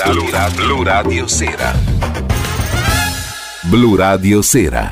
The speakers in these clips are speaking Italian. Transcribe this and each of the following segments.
Blu Radio Sera. Blu Radio Sera.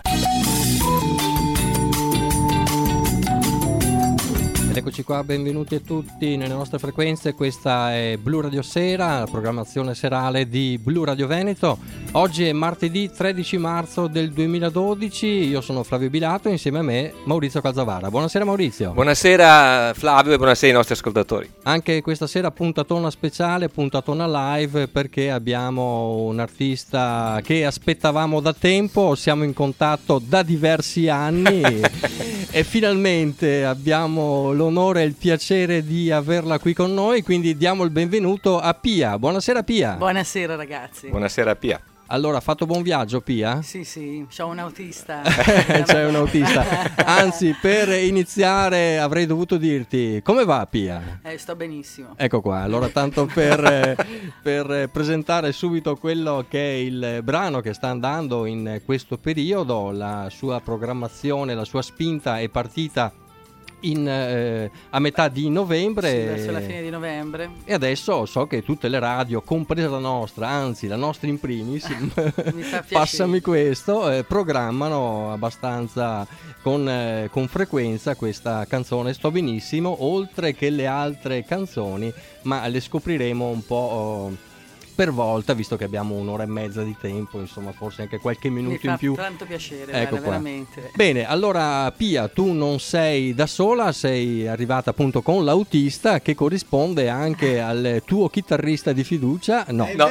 Ed eccoci qua, benvenuti a tutti nelle nostre frequenze. Questa è Blu Radio Sera, la programmazione serale di Blu Radio Veneto. Oggi è martedì 13 marzo del 2012, io sono Flavio Bilato e insieme a me Maurizio Calzavara. Buonasera Maurizio. Buonasera Flavio e buonasera ai nostri ascoltatori. Anche questa sera puntatona speciale, puntatona live, perché abbiamo un artista che aspettavamo da tempo, siamo in contatto da diversi anni e finalmente abbiamo l'onore e il piacere di averla qui con noi, quindi diamo il benvenuto a Pia. Buonasera Pia. Buonasera ragazzi. Buonasera Pia. Allora, ha fatto buon viaggio Pia? Sì, c'ho un autista. C'è un autista. Anzi, per iniziare avrei dovuto dirti come va Pia? Sto benissimo. Ecco qua, allora tanto per presentare subito quello che è il brano che sta andando in questo periodo, la sua programmazione, la sua spinta è partita a metà di novembre, sì, verso la fine di novembre, e adesso so che tutte le radio, compresa la nostra, anzi la nostra in primis, mi fa passami questo, programmano abbastanza con frequenza questa canzone Sto Benissimo, oltre che le altre canzoni, ma le scopriremo un po' per volta, visto che abbiamo un'ora e mezza di tempo, insomma forse anche qualche minuto in più. Mi fa tanto piacere, ecco guarda, veramente. Bene, allora Pia, tu non sei da sola, sei arrivata appunto con l'autista che corrisponde anche al tuo chitarrista di fiducia. No, no,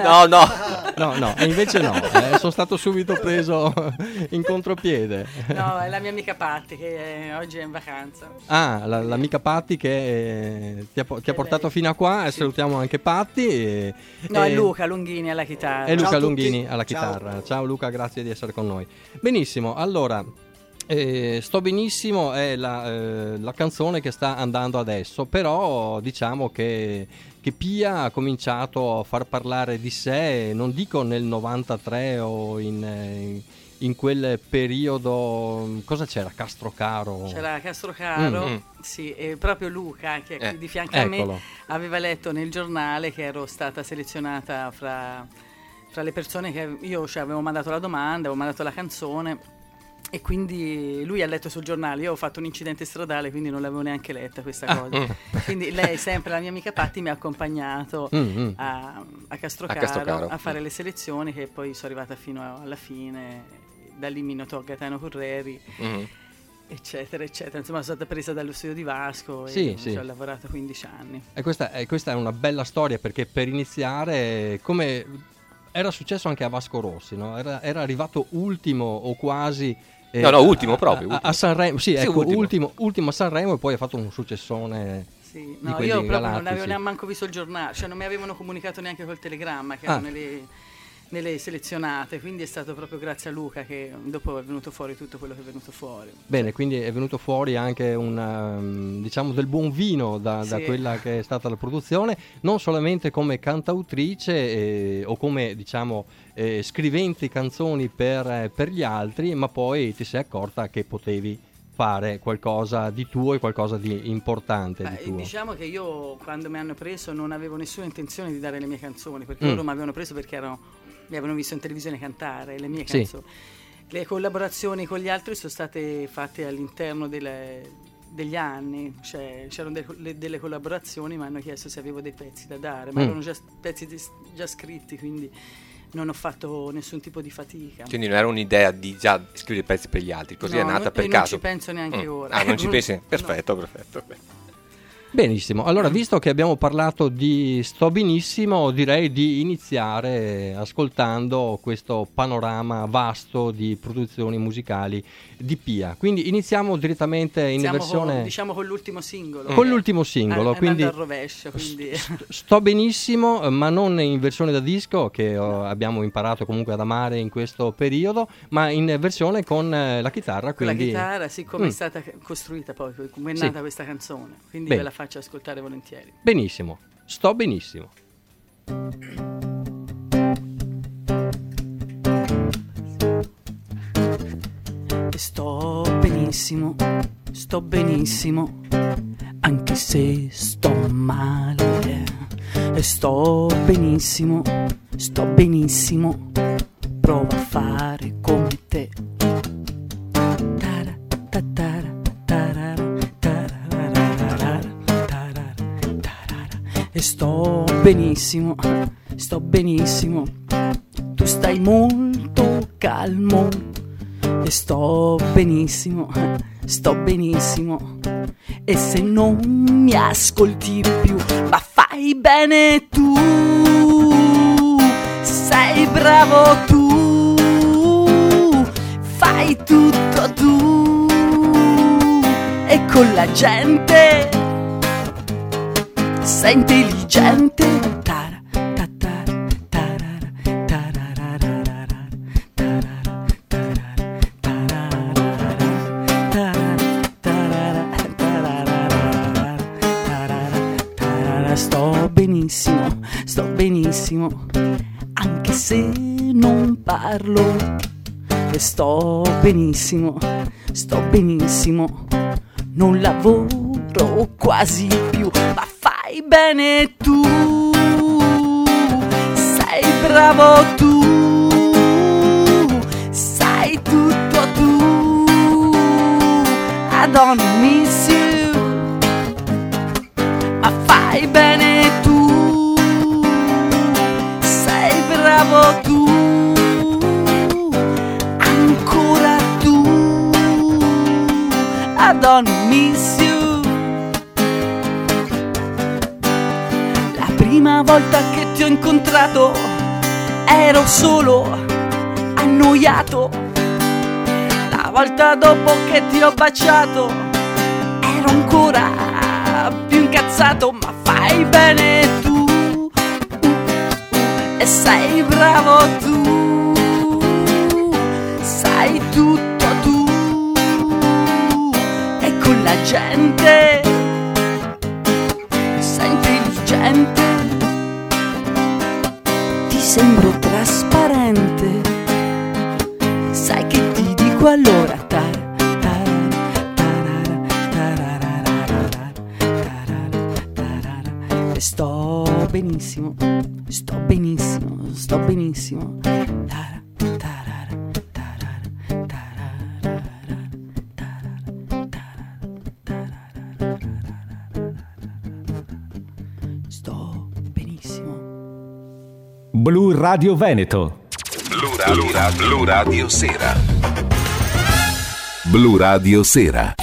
e invece no, sono stato subito preso in contropiede. No, è la mia amica Patti che oggi è in vacanza. Ah, l'amica Patti che ti ha portato fino a qua, sì. Salutiamo anche Patti. No, è Luca Lunghini alla chitarra. È Luca Lunghini alla chitarra. Ciao Luca, grazie di essere con noi. Benissimo, allora Sto Benissimo è la canzone che sta andando adesso, però diciamo che Pia ha cominciato a far parlare di sé, non dico nel 93 o in quel periodo. Cosa c'era? Castrocaro? C'era Castrocaro, sì, e proprio Luca che di fianco a me aveva letto nel giornale che ero stata selezionata fra le persone che io avevo mandato la domanda, avevo mandato la canzone, e quindi lui ha letto sul giornale. Io ho fatto un incidente stradale, quindi non l'avevo neanche letta questa cosa. Quindi lei, sempre la mia amica Patti, mi ha accompagnato a Castrocaro a fare le selezioni, che poi sono arrivata fino alla fine. Da lì mi notò Gaetano Correri, eccetera eccetera. Insomma, sono stata presa dallo studio di Vasco e ci ho lavorato 15 anni. E questa è una bella storia, perché per iniziare, come era successo anche a Vasco Rossi, no? Era arrivato ultimo o quasi ultimo proprio a Sanremo, ultimo a Sanremo, e poi ha fatto un successone. Sì, no, io proprio non avevo neanche visto il giornale, cioè non mi avevano comunicato neanche col telegramma che erano nelle selezionate, quindi è stato proprio grazie a Luca che dopo è venuto fuori tutto quello che è venuto fuori. Bene, quindi è venuto fuori anche diciamo del buon vino da quella che è stata la produzione, non solamente come cantautrice o come diciamo scriventi canzoni per gli altri, ma poi ti sei accorta che potevi fare qualcosa di tuo e qualcosa di importante di tuo. Diciamo che io, quando mi hanno preso, non avevo nessuna intenzione di dare le mie canzoni, perché loro mi avevano preso perché mi avevano visto in televisione cantare le mie canzoni. Le collaborazioni con gli altri sono state fatte all'interno degli anni, cioè c'erano delle collaborazioni, mi hanno chiesto se avevo dei pezzi da dare, ma erano già pezzi già scritti, quindi non ho fatto nessun tipo di fatica. Quindi non era un'idea di già scrivere pezzi per gli altri, così è nata per caso. Non ci penso neanche ora. Ah, non ci pensi? Perfetto, perfetto. Benissimo, allora visto che abbiamo parlato di Sto Benissimo, direi di iniziare ascoltando questo panorama vasto di produzioni musicali di Pia. Quindi iniziamo direttamente in versione con l'ultimo singolo. Con l'ultimo singolo, quindi al rovescio, quindi Sto Benissimo, ma non in versione da disco, che abbiamo imparato comunque ad amare in questo periodo, ma in versione con la chitarra. Con quindi... la chitarra, sì, come è stata costruita poi, come è nata questa canzone. Quindi ve la faccio ascoltare volentieri. Benissimo, Sto Benissimo. Sto benissimo, anche se sto male. e sto benissimo, provo a fare come te. E sto benissimo, tu stai molto calmo. E sto benissimo, e se non mi ascolti più, ma fai bene tu, sei bravo tu, fai tutto tu, e con la gente sei intelligente. Sto benissimo, anche se non parlo. E sto benissimo, non lavoro quasi più, ma fai bene tu, sei bravo tu, sai tutto tu. I don't miss you, ma fai bene tu, sei bravo tu, ancora tu. I don't miss you. La prima volta che ti ho incontrato ero solo annoiato. La volta dopo che ti ho baciato ero ancora più incazzato, ma fai bene tu, e sei bravo tu, sai tutto tu, e con la gente sei intelligente, ti sembro trasparente, sai che ti dico allora. Sto benissimo. Blu Radio Veneto. Blu Radio Sera. Blu Radio Sera.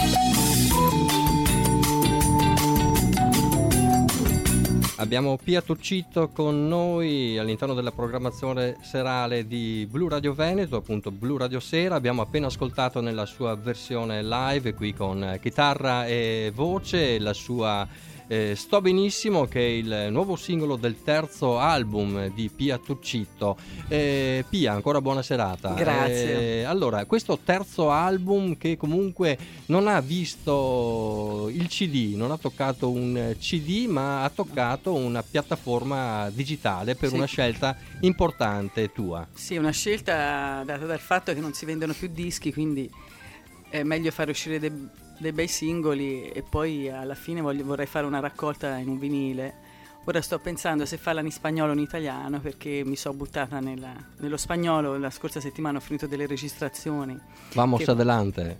Abbiamo Pia Turcitto con noi all'interno della programmazione serale di Blu Radio Veneto, appunto Blu Radio Sera. Abbiamo appena ascoltato nella sua versione live qui con chitarra e voce la sua Sto benissimo, che è il nuovo singolo del terzo album di Pia Turcitto. Pia, ancora buona serata. Grazie. Allora, questo terzo album che comunque non ha visto il CD, non ha toccato un CD, ma ha toccato una piattaforma digitale per una scelta importante tua. Sì, una scelta data dal fatto che non si vendono più dischi, quindi è meglio fare uscire dei bei singoli e poi alla fine vorrei fare una raccolta in un vinile. Ora sto pensando se farla in spagnolo o in italiano, perché mi sono buttata nello spagnolo. La scorsa settimana ho finito delle registrazioni. Vamos adelante.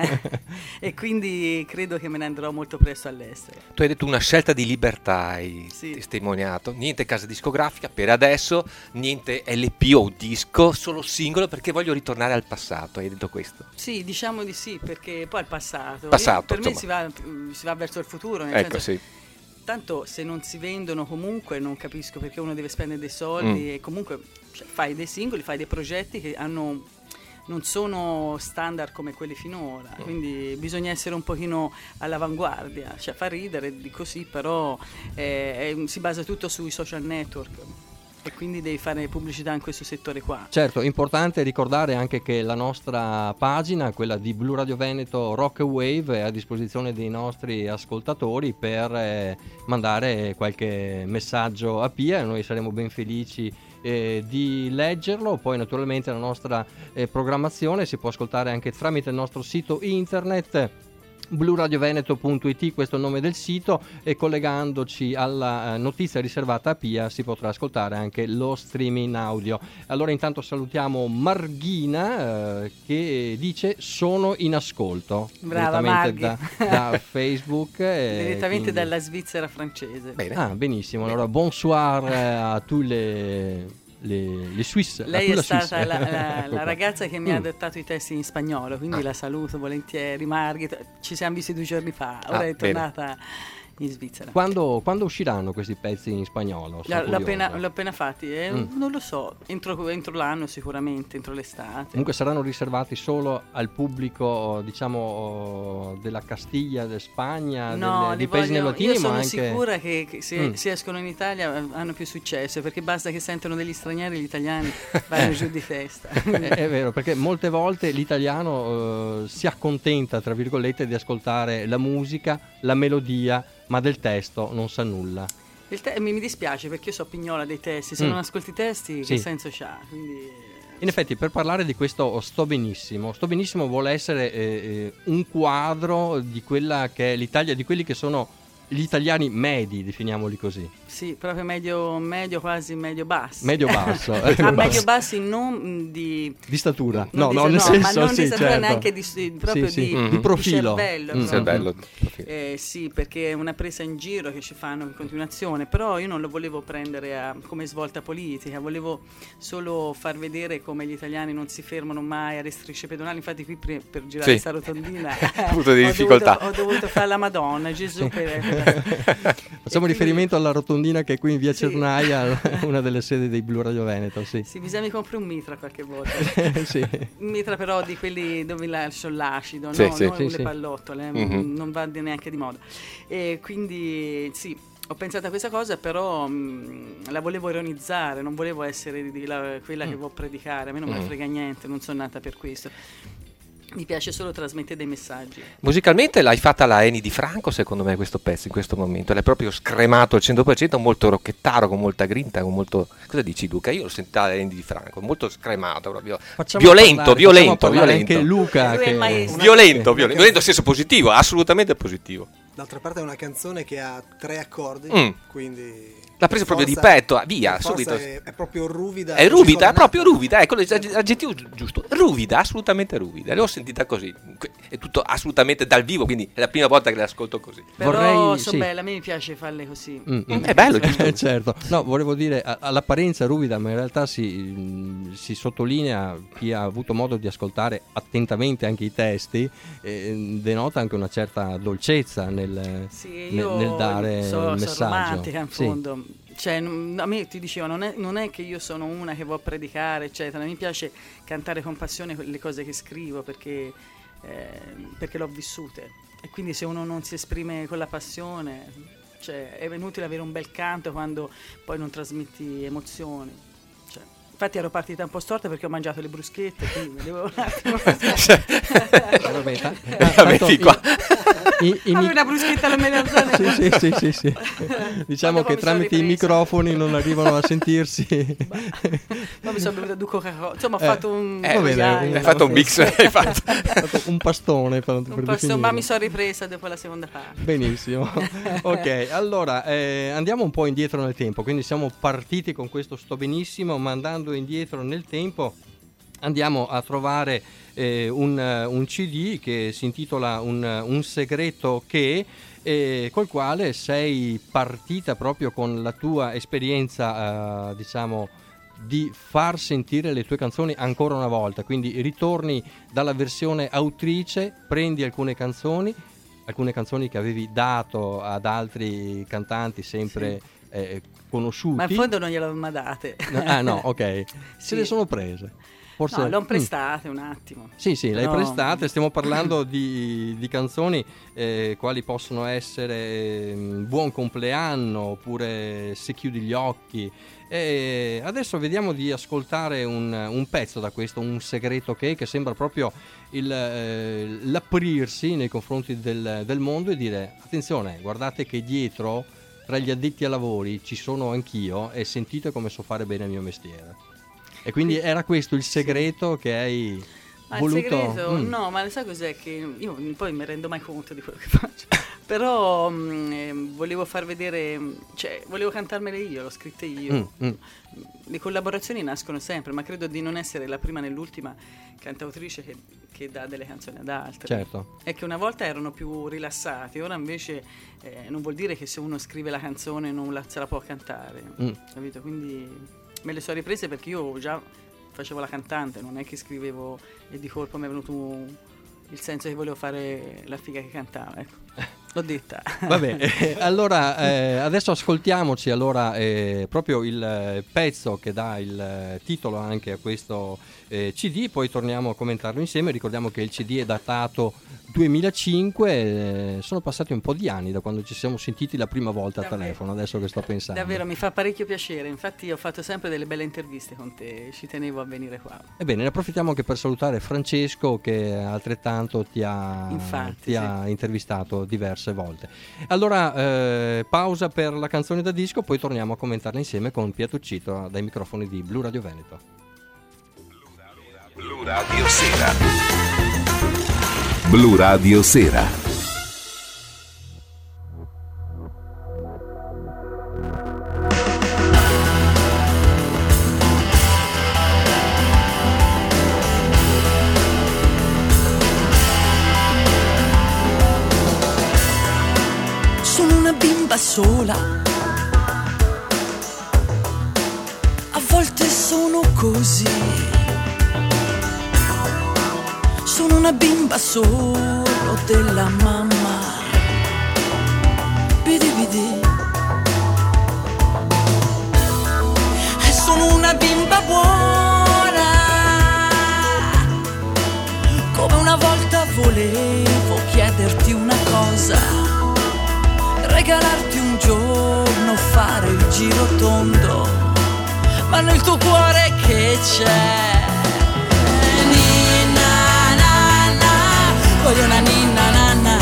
E quindi credo che me ne andrò molto presto all'estero. Tu hai detto una scelta di libertà, hai testimoniato. Niente casa discografica per adesso, niente LP o disco, solo singolo, perché voglio ritornare al passato. Hai detto questo? Sì, diciamo di sì, perché poi il passato. Per me si va verso il futuro. Ecco, sì. Tanto se non si vendono comunque non capisco perché uno deve spendere dei soldi e comunque fai dei singoli, fai dei progetti che non sono standard come quelli finora, quindi bisogna essere un pochino all'avanguardia, cioè fa ridere di così, però si basa tutto sui social network. E quindi devi fare pubblicità in questo settore qua. Certo, importante ricordare anche che la nostra pagina, quella di Blu Radio Veneto Rock Wave, è a disposizione dei nostri ascoltatori per mandare qualche messaggio a Pia, e noi saremo ben felici di leggerlo. Poi naturalmente la nostra programmazione si può ascoltare anche tramite il nostro sito internet bluradioveneto.it, questo è il nome del sito, e collegandoci alla notizia riservata a Pia si potrà ascoltare anche lo streaming audio. Allora intanto salutiamo Marghina che dice sono in ascolto. Brava direttamente da Facebook. Direttamente dalla Svizzera francese. Bene. Ah, benissimo, allora bonsoir a tutti le Suisse. Lei è stata la ragazza che mi ha dettato i testi in spagnolo, quindi la saluto volentieri. Margherita, ci siamo visti 2 giorni fa, ora è tornata in Svizzera. Quando usciranno questi pezzi in spagnolo? L'ho appena fatti, non lo so, entro l'anno sicuramente, entro l'estate. Comunque saranno riservati solo al pubblico, diciamo, della Castiglia, della Spagna, dei paesi latini. Io sono anche... sicura che se escono in Italia hanno più successo, perché basta che sentono degli stranieri, gli italiani vanno giù di testa. È vero, perché molte volte l'italiano si accontenta, tra virgolette, di ascoltare la musica, la melodia, ma del testo non sa nulla. Mi dispiace, perché io so pignola dei testi, se non ascolti i testi che senso c'ha? Quindi... In effetti, per parlare di questo Sto benissimo vuole essere un quadro di quella che è l'Italia, di quelli che sono gli italiani medi, definiamoli così. Sì, proprio medio quasi medio basso. Medio basso. Medio bassi, non di statura. Nel senso, ma non di statura, certo. Neanche di profilo. Di cervello. Sì, perché è una presa in giro che ci fanno in continuazione, però io non lo volevo prendere come svolta politica, volevo solo far vedere come gli italiani non si fermano mai alle strisce pedonali. Infatti qui per girare questa rotondina ho dovuto fare la Madonna, Gesù Facciamo riferimento alla rotondina che è qui in via Cernaia, una delle sedi dei Blu Radio Veneto. Sì, bisogna mi compri un mitra qualche volta. Un mitra però di quelli dove lascio l'acido, non le pallottole, non va neanche di moda. E quindi ho pensato a questa cosa, però la volevo ironizzare, non volevo essere quella che vuol predicare, a me non me ne frega niente, non sono nata per questo. Mi piace solo trasmettere dei messaggi. Musicalmente l'hai fatta la Eni Di Franco, secondo me, questo pezzo in questo momento. L'hai proprio scremato al 100%, molto rocchettaro, con molta grinta, con molto... Cosa dici, Luca? Io l'ho sentita la Eni Di Franco, molto scremato proprio. Violento. Anche Luca violento in senso positivo, assolutamente positivo. D'altra parte è una canzone che ha 3 accordi, quindi... L'ha presa proprio di petto, via, subito. È proprio ruvida. È ruvida, è proprio ruvida, ecco l'aggettivo giusto. Ruvida, assolutamente ruvida. L'ho sentita così. È tutto assolutamente dal vivo, quindi è la prima volta che l'ascolto così. Però bella, a me mi piace farle così. È bello, giusto? Certo. No, volevo dire, all'apparenza ruvida, ma in realtà si sottolinea, chi ha avuto modo di ascoltare attentamente anche i testi, denota anche una certa dolcezza nel dare il messaggio. Sono romantica in fondo. Cioè, a me ti dicevo, non è che io sono una che vuol predicare, eccetera. Mi piace cantare con passione le cose che scrivo perché l'ho vissute. E quindi se uno non si esprime con la passione, cioè, è inutile avere un bel canto quando poi non trasmetti emozioni. Cioè, infatti ero partita un po' storta perché ho mangiato le bruschette, quindi devo un attimo... Metti qua. Una bruschetta alla melanzana. Sì. Diciamo che tramite i microfoni non arrivano a sentirsi. Ma mi sono bevuta due Coca-Cola. Insomma, ho fatto un... hai fatto un mix. Hai fatto un pastone. Ma mi sono ripresa dopo la seconda parte. Benissimo. Ok, allora andiamo un po' indietro nel tempo. Quindi siamo partiti con questo Sto benissimo, ma andando indietro nel tempo andiamo a trovare un CD che si intitola Un segreto che, col quale sei partita proprio con la tua esperienza, diciamo, di far sentire le tue canzoni ancora una volta. Quindi ritorni dalla versione autrice, prendi alcune canzoni che avevi dato ad altri cantanti sempre conosciuti. Ma in fondo non gliel'avevo mai date. No, ok. Se le sono prese. Forse... No, le ho prestate un attimo. Sì, le hai prestate. Stiamo parlando di canzoni quali possono essere Buon compleanno oppure Se chiudi gli occhi. E adesso vediamo di ascoltare un pezzo da questo, Un segreto che sembra proprio l'aprirsi nei confronti del mondo e dire: attenzione, guardate che dietro, tra gli addetti ai lavori, ci sono anch'io e sentite come so fare bene il mio mestiere. E quindi era questo il segreto che hai... voluto... Il segreto? No, ma sai cos'è? Che io poi mi rendo mai conto di quello che faccio. Però volevo far vedere, cioè volevo cantarmele io, l'ho scritte io. Le collaborazioni nascono sempre, ma credo di non essere la prima né l'ultima cantautrice che dà delle canzoni ad altri. Certo. È che una volta erano più rilassati, ora invece non vuol dire che se uno scrive la canzone non se la può cantare, capito? Quindi me le sono riprese perché io già facevo la cantante, non è che scrivevo e di colpo mi è venuto il senso che volevo fare la figa che cantava, ecco. L'ho detta. Vabbè, allora adesso ascoltiamoci proprio il pezzo che dà il titolo anche a questo CD, poi torniamo a commentarlo insieme. Ricordiamo che il CD è datato 2005, sono passati un po' di anni da quando ci siamo sentiti la prima volta al telefono, adesso che sto pensando. Davvero, mi fa parecchio piacere, infatti ho fatto sempre delle belle interviste con te, ci tenevo a venire qua. Ebbene, ne approfittiamo anche per salutare Francesco che altrettanto ti ha intervistato diverse volte. Allora, pausa per la canzone da disco, poi torniamo a commentarla insieme con Pia Tuccito dai microfoni di Blu Radio Veneto. Blu Radio Sera. Blu Radio Sera. Sola, a volte sono così, sono una bimba solo della mamma, bidi bidi, e sono una bimba buona, come una volta volevo chiederti una cosa, regalarti un giorno, fare il giro tondo, ma nel tuo cuore che c'è? Ninna nanna, voglio una ninna nanna,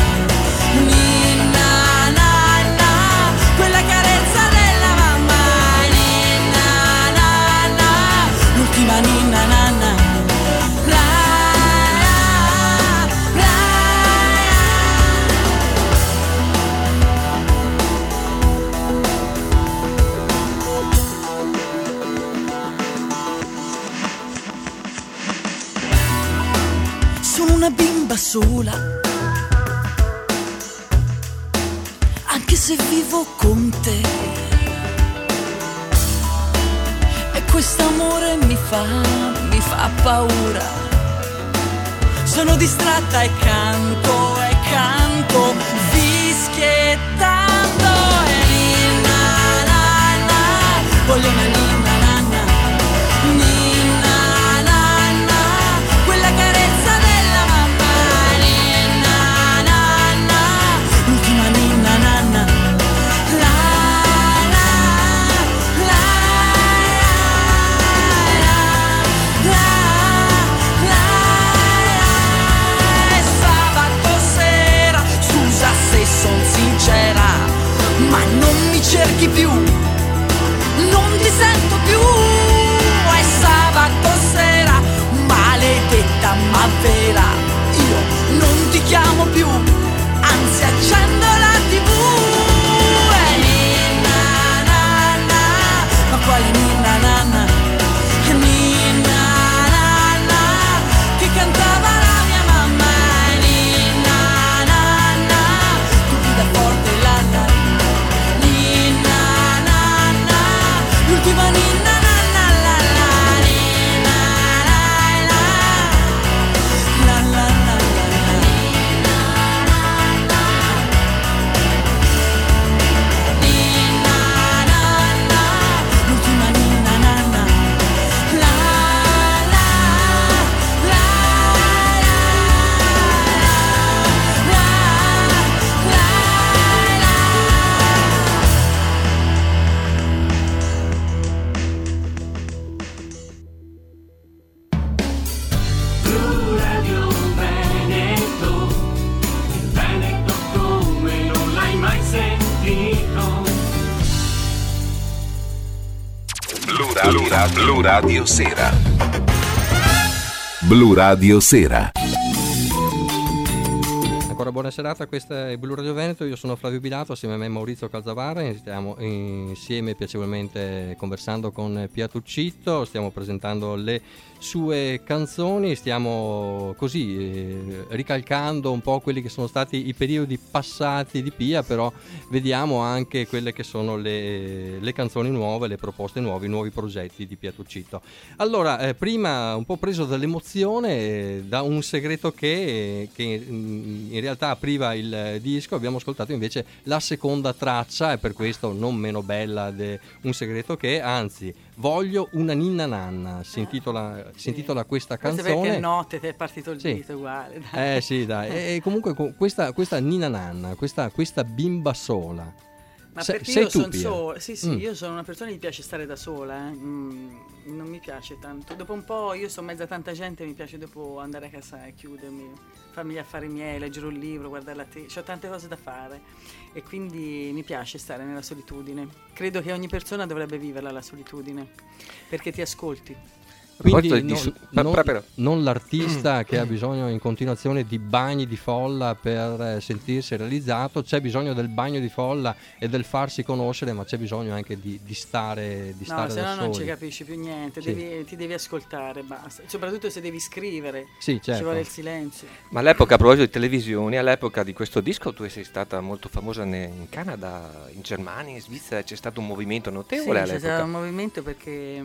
ninna nanna, quella carezza della mamma, ninna nanna, l'ultima ninna nanna. Una bimba sola, anche se vivo con te, e quest'amore mi fa paura. Sono distratta e canto fischiettando, e ninna nanna, voglio una ninna nanna, ninna nanna, quella carezza della mamma, ninna nanna, l'ultima ninna nanna, la la la la. Sabato sera, scusa se son sincera, ma non mi cerchi più, non ti sento più. È sabato sera, maledetta ma vera, io non ti chiamo più, anzi accendo la TV. E ninna nanna, ma quale ninna nanna? Ninna nanna, che cantava la mia mamma. Ninna nanna, tu grida forte la la. Ninna nanna, l'ultima ninna nanna la la. Ninna la la la la la. Ninna nanna, l'ultima ninna nanna la la la la la. Blu Radio Sera. Blu Radio Sera. Ancora buona serata, questa è Blu Radio Veneto, io sono Flavio Bilato, assieme a me Maurizio Calzavara, stiamo insieme piacevolmente conversando con Pia Tuccitto, stiamo presentando le sue canzoni, stiamo così ricalcando un po' quelli che sono stati i periodi passati di Pia, però vediamo anche quelle che sono le canzoni nuove, le proposte nuove, i nuovi progetti di Pia Tuccitto. Allora, prima un po' preso dall'emozione, da un segreto che in realtà apriva il disco, abbiamo ascoltato invece la seconda traccia, e per questo non meno bella di Un segreto che, anzi, Voglio una ninna nanna, si intitola questa canzone. Forse perché notte ti è partito il dito uguale. Dai. Sì, dai. E comunque questa ninna nanna, questa bimba sola. Ma perché io sono sola? Sì, io sono una persona che mi piace stare da sola, non mi piace tanto. Dopo un po' io sono mezza tanta gente, mi piace dopo andare a casa e chiudermi, farmi gli affari miei, leggere un libro, guardare la tele, ho tante cose da fare e quindi mi piace stare nella solitudine. Credo che ogni persona dovrebbe viverla la solitudine, perché ti ascolti. Quindi non l'artista che ha bisogno in continuazione di bagni di folla per sentirsi realizzato, c'è bisogno del bagno di folla e del farsi conoscere, ma c'è bisogno anche di stare da soli. No, se no non ci capisci più niente, sì. Ti devi ascoltare, basta. Soprattutto se devi scrivere, sì, certo. Ci vuole il silenzio. Ma all'epoca, a proposito di televisioni, all'epoca di questo disco tu sei stata molto famosa in Canada, in Germania, in Svizzera, c'è stato un movimento notevole all'epoca. Sì, c'è stato un movimento perché...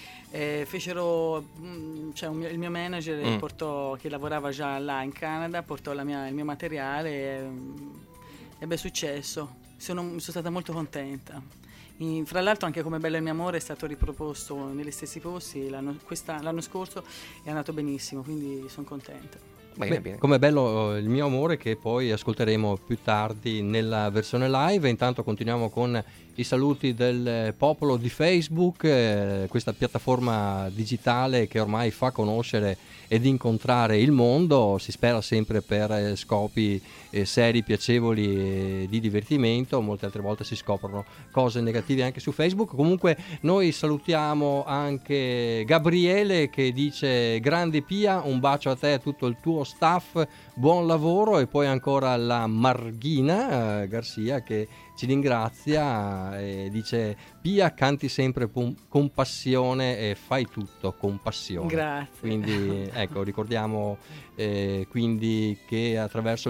fecero, il mio manager portò, che lavorava già là in Canada, portò il mio materiale e ebbe successo. Sono stata molto contenta. Fra l'altro anche Come bello il mio amore è stato riproposto negli stessi posti l'anno scorso, è andato benissimo, quindi sono contenta. Bene. Come bello il mio amore, che poi ascolteremo più tardi nella versione live. Intanto continuiamo con i saluti del popolo di Facebook, questa piattaforma digitale che ormai fa conoscere ed incontrare il mondo, si spera sempre per scopi seri, piacevoli, di divertimento. Molte altre volte si scoprono cose negative anche su Facebook. Comunque noi salutiamo anche Gabriele che dice: grande Pia, un bacio a te e a tutto il tuo staff, buon lavoro. E poi ancora la Marghina Garcia che ci ringrazia e dice: Pia, canti sempre con passione e fai tutto con passione. Grazie. Quindi ecco, ricordiamo quindi che attraverso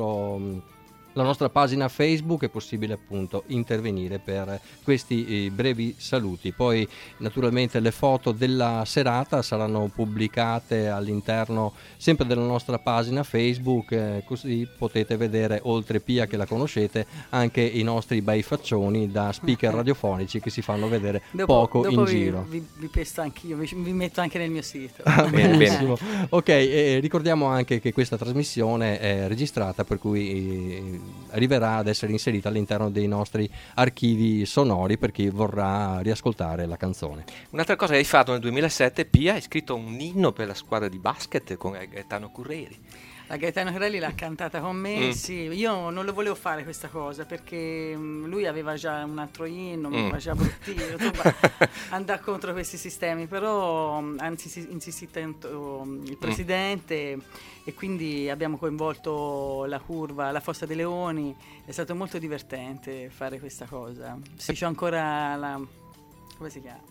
la nostra pagina Facebook è possibile appunto intervenire per questi brevi saluti. Poi naturalmente le foto della serata saranno pubblicate all'interno sempre della nostra pagina Facebook, così potete vedere, oltre Pia che la conoscete, anche i nostri bei faccioni da speaker radiofonici che si fanno vedere dopo in giro. Vi pesto anch'io, vi metto anche nel mio sito. Benissimo. Ok, ricordiamo anche che questa trasmissione è registrata, per cui arriverà ad essere inserita all'interno dei nostri archivi sonori per chi vorrà riascoltare la canzone. Un'altra cosa che hai fatto nel 2007, Pia, hai scritto un inno per la squadra di basket con Gaetano Curreri. La Gaetano Curreri l'ha cantata con me, sì. Io non lo volevo fare questa cosa perché lui aveva già un altro inno, mi faceva già bruttino, andare contro questi sistemi, però anzi insistì tanto il presidente e quindi abbiamo coinvolto la curva, la Fossa dei Leoni, è stato molto divertente fare questa cosa. Sì, c'ho ancora come si chiama?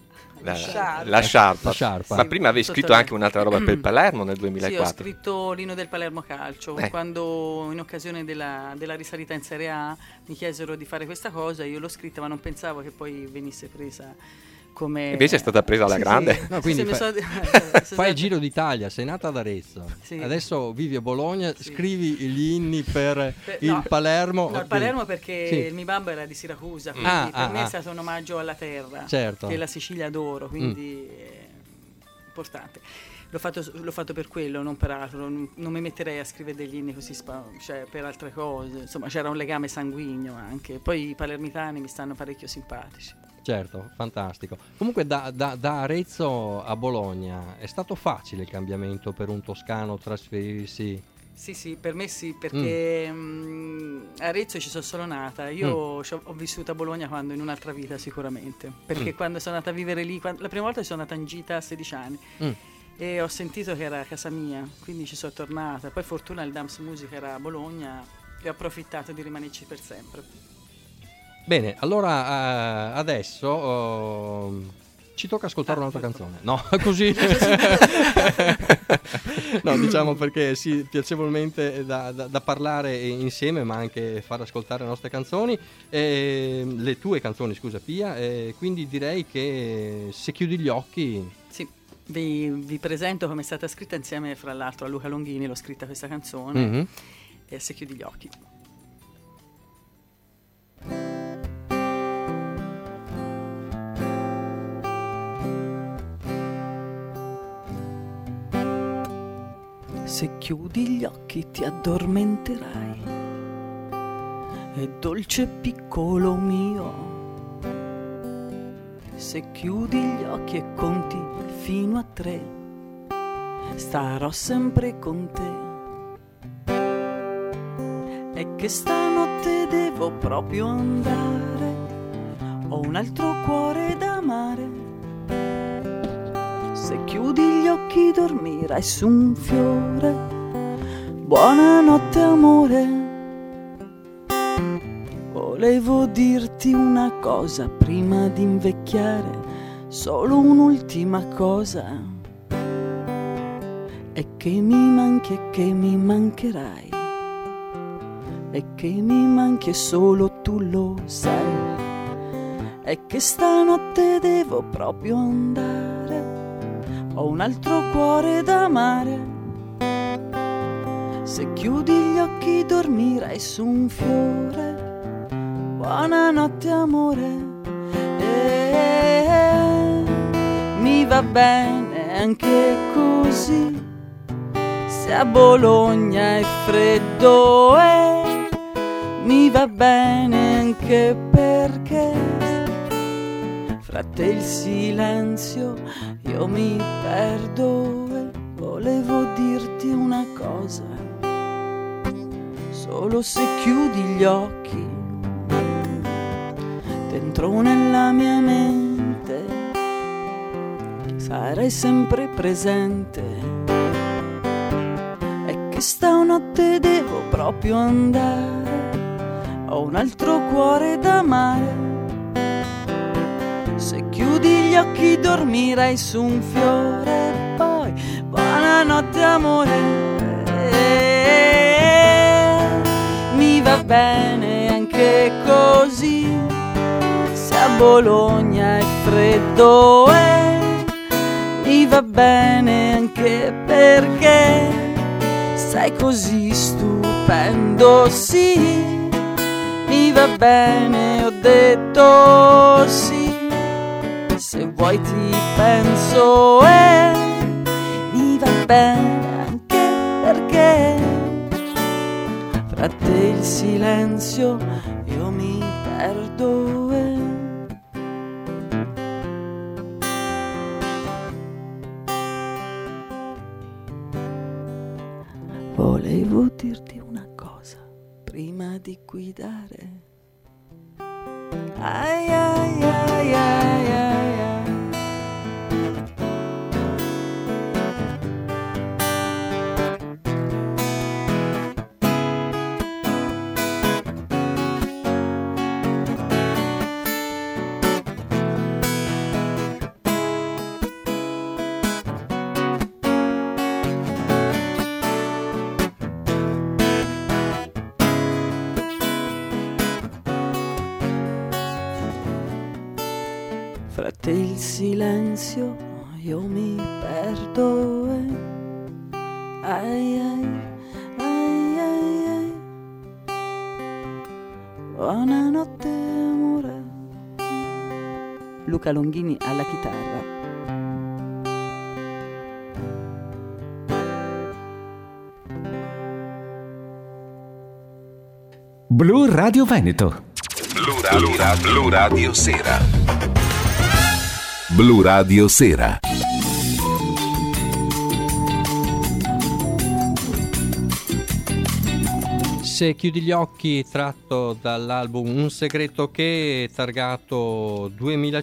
La sciarpa. Ma prima avevi scritto anche un'altra roba per il Palermo nel 2004. Sì, ho scritto l'inno del Palermo Calcio. Quando in occasione della risalita in Serie A mi chiesero di fare questa cosa, io l'ho scritta, ma non pensavo che poi venisse presa come... Invece è stata presa alla grande. Sì. No, quindi fai il giro d'Italia, sei nata ad Arezzo, adesso vivi a Bologna, scrivi gli inni per il Palermo. No, il Palermo perché il mio babbo era di Siracusa, quindi per me è stato un omaggio alla terra, certo, che la Sicilia adoro, quindi è importante. L'ho fatto per quello, non per altro. Non mi metterei a scrivere degli inni così per altre cose. Insomma, c'era un legame sanguigno anche. Poi i palermitani mi stanno parecchio simpatici. Certo, fantastico. Comunque da Arezzo a Bologna è stato facile il cambiamento per un toscano trasferirsi? Sì, per me sì, perché a Arezzo ci sono solo nata. Io ho vissuto a Bologna quando in un'altra vita sicuramente, perché quando sono andata a vivere lì, la prima volta sono andata in gita a 16 anni e ho sentito che era a casa mia, quindi ci sono tornata. Poi fortuna il Dams Music era a Bologna e ho approfittato di rimanerci per sempre. Bene, allora adesso ci tocca ascoltare un'altra canzone. No, così. No, diciamo perché sì, piacevolmente da parlare insieme, ma anche far ascoltare le nostre canzoni, le tue canzoni, scusa Pia, quindi direi che se chiudi gli occhi... Sì, vi presento come è stata scritta insieme, fra l'altro, a Luca Longhini, l'ho scritta questa canzone, e se chiudi gli occhi. Se chiudi gli occhi ti addormenterai, è dolce piccolo mio. Se chiudi gli occhi e conti fino a 3, starò sempre con te. È che stanotte devo proprio andare, ho un altro cuore da amare. Se chiudi gli occhi dormirai su un fiore, buonanotte amore. Volevo dirti una cosa prima di invecchiare, solo un'ultima cosa. È che mi manchi e che mi mancherai, è che mi manchi e solo tu lo sai. È che stanotte devo proprio andare, ho un altro cuore da amare. Se chiudi gli occhi dormirai su un fiore, buonanotte amore. Mi va bene anche così, se a Bologna è freddo mi va bene anche perché fra te il silenzio io mi perdo. E volevo dirti una cosa, solo se chiudi gli occhi, dentro nella mia mente sarai sempre presente. È che stanotte devo proprio andare, ho un altro cuore da amare. Se chiudi gli occhi dormirai su un fiore, poi buonanotte amore. Mi va bene anche così, se a Bologna è freddo mi va bene anche perché sei così stupendo, sì. Mi va bene, ho detto sì. Se vuoi ti penso mi va bene anche perché fra te il silenzio io mi perdo. Volevo dirti una cosa prima di guidare. Ai ai ai ai ai ai. Fra te il silenzio io mi perdo. Ai ai ai ai ai. Buonanotte amore. Luca Longhini alla chitarra. Blu Radio Veneto. Blu Radio Sera. Blu Radio Sera. Se chiudi gli occhi, tratto dall'album Un segreto che, targato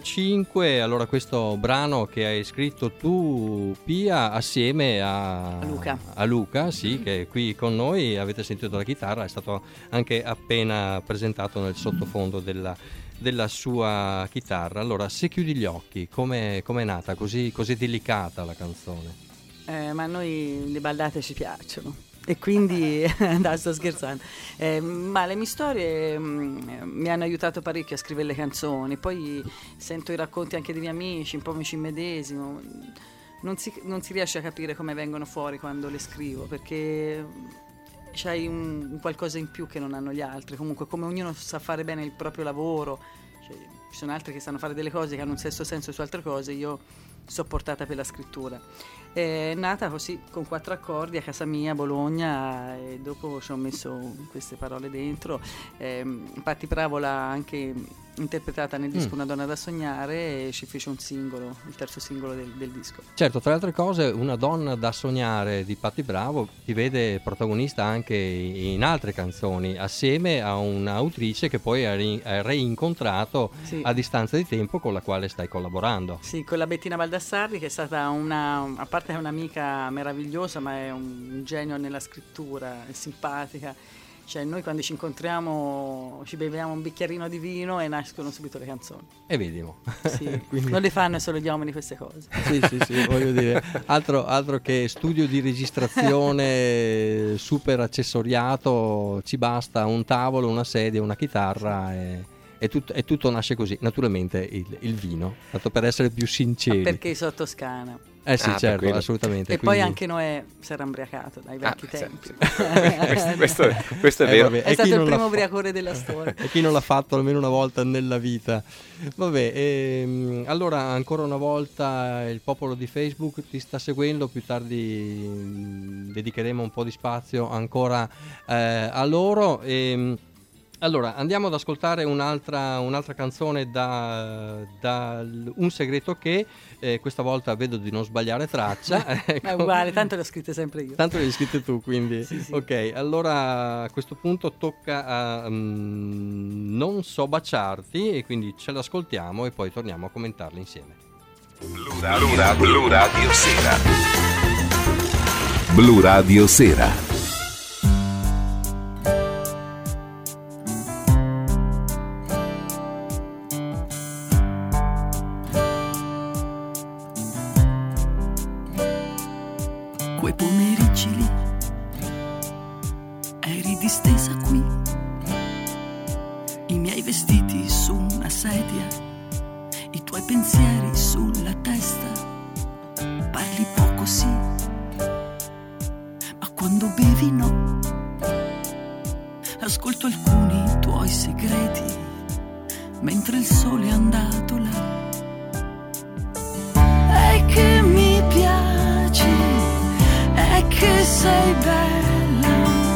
2005. Allora, questo brano che hai scritto tu, Pia, assieme a Luca, sì, che è qui con noi. Avete sentito la chitarra, è stato anche appena presentato nel sottofondo della sua chitarra. Allora, se chiudi gli occhi, com'è nata così delicata la canzone? Ma a noi le ballate ci piacciono. E quindi, no, sto scherzando, ma le mie storie mi hanno aiutato parecchio a scrivere le canzoni. Poi sento i racconti anche dei miei amici, un po' mi ci immedesimo. Non si riesce a capire come vengono fuori quando le scrivo, perché c'hai un qualcosa in più che non hanno gli altri. Comunque, come ognuno sa fare bene il proprio lavoro, cioè, ci sono altri che sanno fare delle cose che hanno un sesto senso su altre cose. Io sono portata per la scrittura. È nata così, con 4 accordi, a casa mia a Bologna, e dopo ci ho messo queste parole dentro. Patti Bravo l'ha anche interpretata nel disco Una donna da sognare, e ci fece un singolo, il terzo singolo del disco. Certo, tra le altre cose, Una donna da sognare di Patti Bravo ti vede protagonista anche in altre canzoni, assieme a un'autrice che poi hai reincontrato a distanza di tempo, con la quale stai collaborando. Sì, con la Bettina Baldassarri, che è stata a parte è un'amica meravigliosa, ma è un genio nella scrittura, è simpatica. Cioè, noi quando ci incontriamo ci beviamo un bicchierino di vino e nascono subito le canzoni. E vediamo. Sì. Quindi... non le fanno solo gli uomini queste cose. Sì, voglio dire, altro che studio di registrazione super accessoriato, ci basta un tavolo, una sedia, una chitarra e tutto nasce così. Naturalmente il vino, tanto per essere più sinceri. Ma perché sono toscana. Sì, certo, assolutamente. E quindi... poi anche Noè si era imbriacato dai vecchi tempi. Questo è vero. È stato il primo ubriacone della storia. E chi non l'ha fatto almeno una volta nella vita. Vabbè, allora ancora una volta il popolo di Facebook ti sta seguendo, più tardi dedicheremo un po' di spazio ancora a loro. Allora, andiamo ad ascoltare un'altra canzone da Un segreto che, questa volta vedo di non sbagliare traccia. È uguale, tanto le ho scritte sempre io. Tanto le hai scritte tu, quindi. Sì. Ok, allora a questo punto tocca a Non so baciarti, e quindi ce l'ascoltiamo e poi torniamo a commentarle insieme. Blu Radio Sera. Blu Radio Sera. Quei pomeriggi lì eri distesa qui, i miei vestiti su una sedia, i tuoi pensieri sulla testa. Parli poco sì, ma quando bevi no. Ascolto alcuni tuoi segreti mentre il sole è andato là. E che mi piaci, è che sei bella.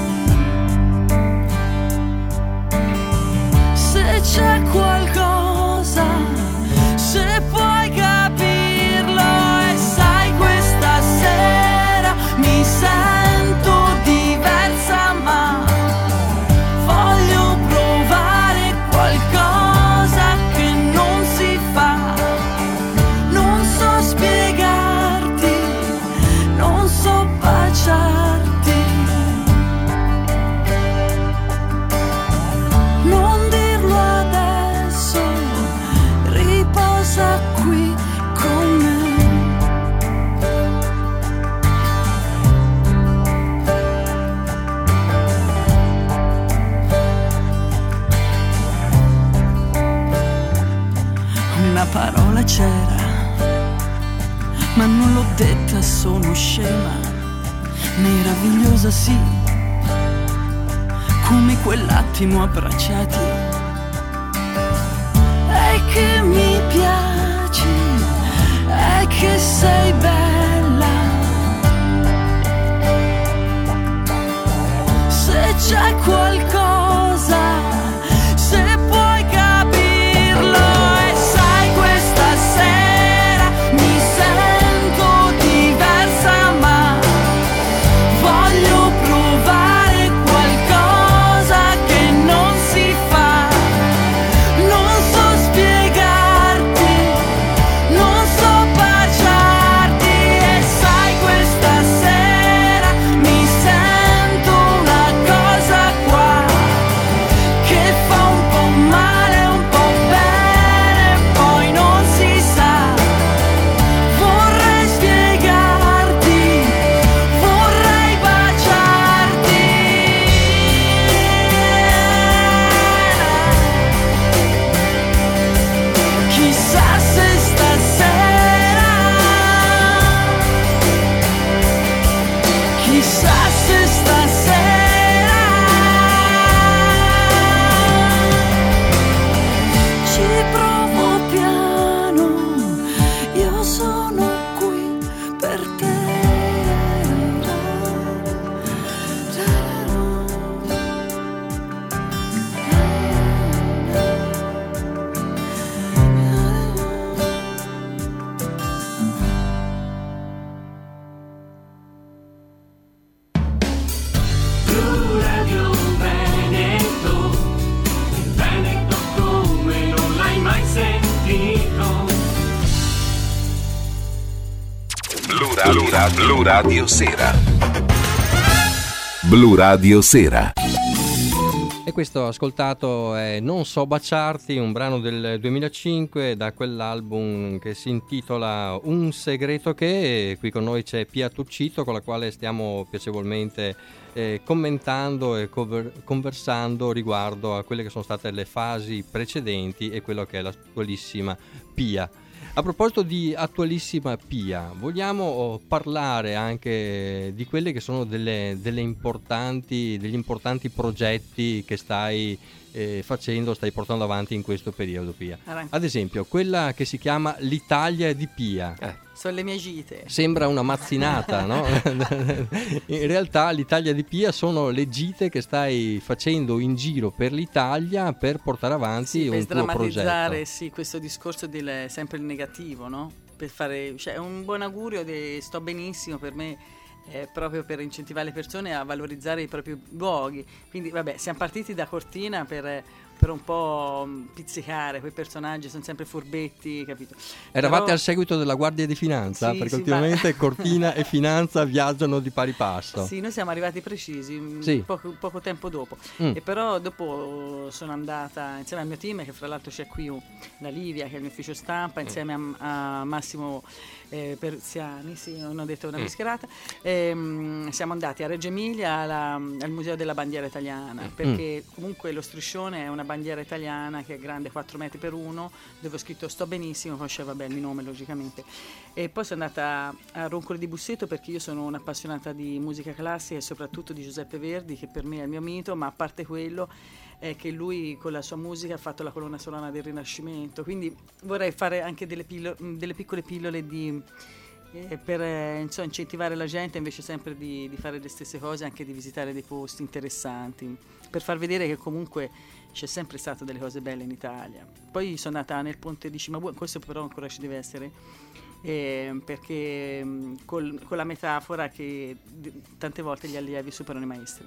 Se c'è qualcosa, se puoi capirlo, e sai questa sera mi sento diversa, ma voglio provare qualcosa che non si fa. Non so spiegarti, non so baciarti, non dirlo adesso, riposa qui con me. Una parola c'era, ma non l'ho detta, sono scema. Meravigliosa sì, come quell'attimo abbracciati. E che mi piaci, è che sei bella. Se c'è qualcosa, se puoi capirlo, e sai questa sera mi sento diversa, ma voglio provare qualcosa chissà se stasera ci provo piano, io sono qui per te. Blu Radio Sera. Blu Radio Sera. E questo ascoltato è Non so baciarti, un brano del 2005 da quell'album che si intitola Un segreto che. Qui con noi c'è Pia Tuccito, con la quale stiamo piacevolmente commentando e conversando riguardo a quelle che sono state le fasi precedenti e quello che è l'attualissima Pia. A proposito di attualissima Pia, vogliamo parlare anche di quelle che sono degli importanti progetti che stai portando avanti in questo periodo, Pia. Ad esempio, quella che si chiama l'Italia di Pia. Sono le mie gite. Sembra una mazzinata, no? In realtà l'Italia di Pia sono le gite che stai facendo in giro per l'Italia per portare avanti un tuo progetto. Per sdrammatizzare, sì, questo discorso del sempre il negativo, no? Per fare, cioè, un buon augurio sto benissimo per me. Proprio per incentivare le persone a valorizzare i propri luoghi. Quindi vabbè, siamo partiti da Cortina per un po' pizzicare, quei personaggi sono sempre furbetti, capito? Eravate al seguito della Guardia di Finanza? Sì, perché sì, ultimamente Cortina e Finanza viaggiano di pari passo. Sì, noi siamo arrivati precisi, sì. poco tempo dopo. E però dopo sono andata insieme al mio team, che fra l'altro c'è qui la Livia, che è il mio ufficio stampa, insieme a Massimo Perziani, sì, non ho detto una mischerata. Siamo andati a Reggio Emilia al Museo della Bandiera Italiana, perché comunque lo striscione è una bandiera italiana che è grande 4 metri per 1, dove ho scritto sto benissimo, poi c'è vabbè il mio nome logicamente. E poi sono andata a Roncole di Busseto, perché io sono un'appassionata di musica classica e soprattutto di Giuseppe Verdi, che per me è il mio mito, ma a parte quello è che lui con la sua musica ha fatto la colonna sonora del Rinascimento, quindi vorrei fare anche delle piccole pillole per incentivare la gente, invece sempre di fare le stesse cose, anche di visitare dei posti interessanti, per far vedere che comunque c'è sempre stato delle cose belle in Italia. Poi sono andata nel ponte di Cimabue, questo però ancora ci deve essere, perché con la metafora che tante volte gli allievi superano i maestri.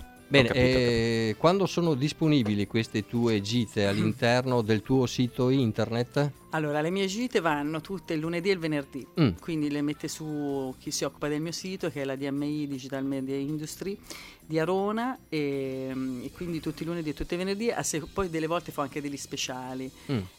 Bene, quando sono disponibili queste tue gite all'interno del tuo sito internet? Allora, le mie gite vanno tutte il lunedì e il venerdì, quindi le mette su chi si occupa del mio sito, che è la DMI Digital Media Industry di Arona, e quindi tutti i lunedì e tutti i venerdì, poi delle volte fa anche degli speciali.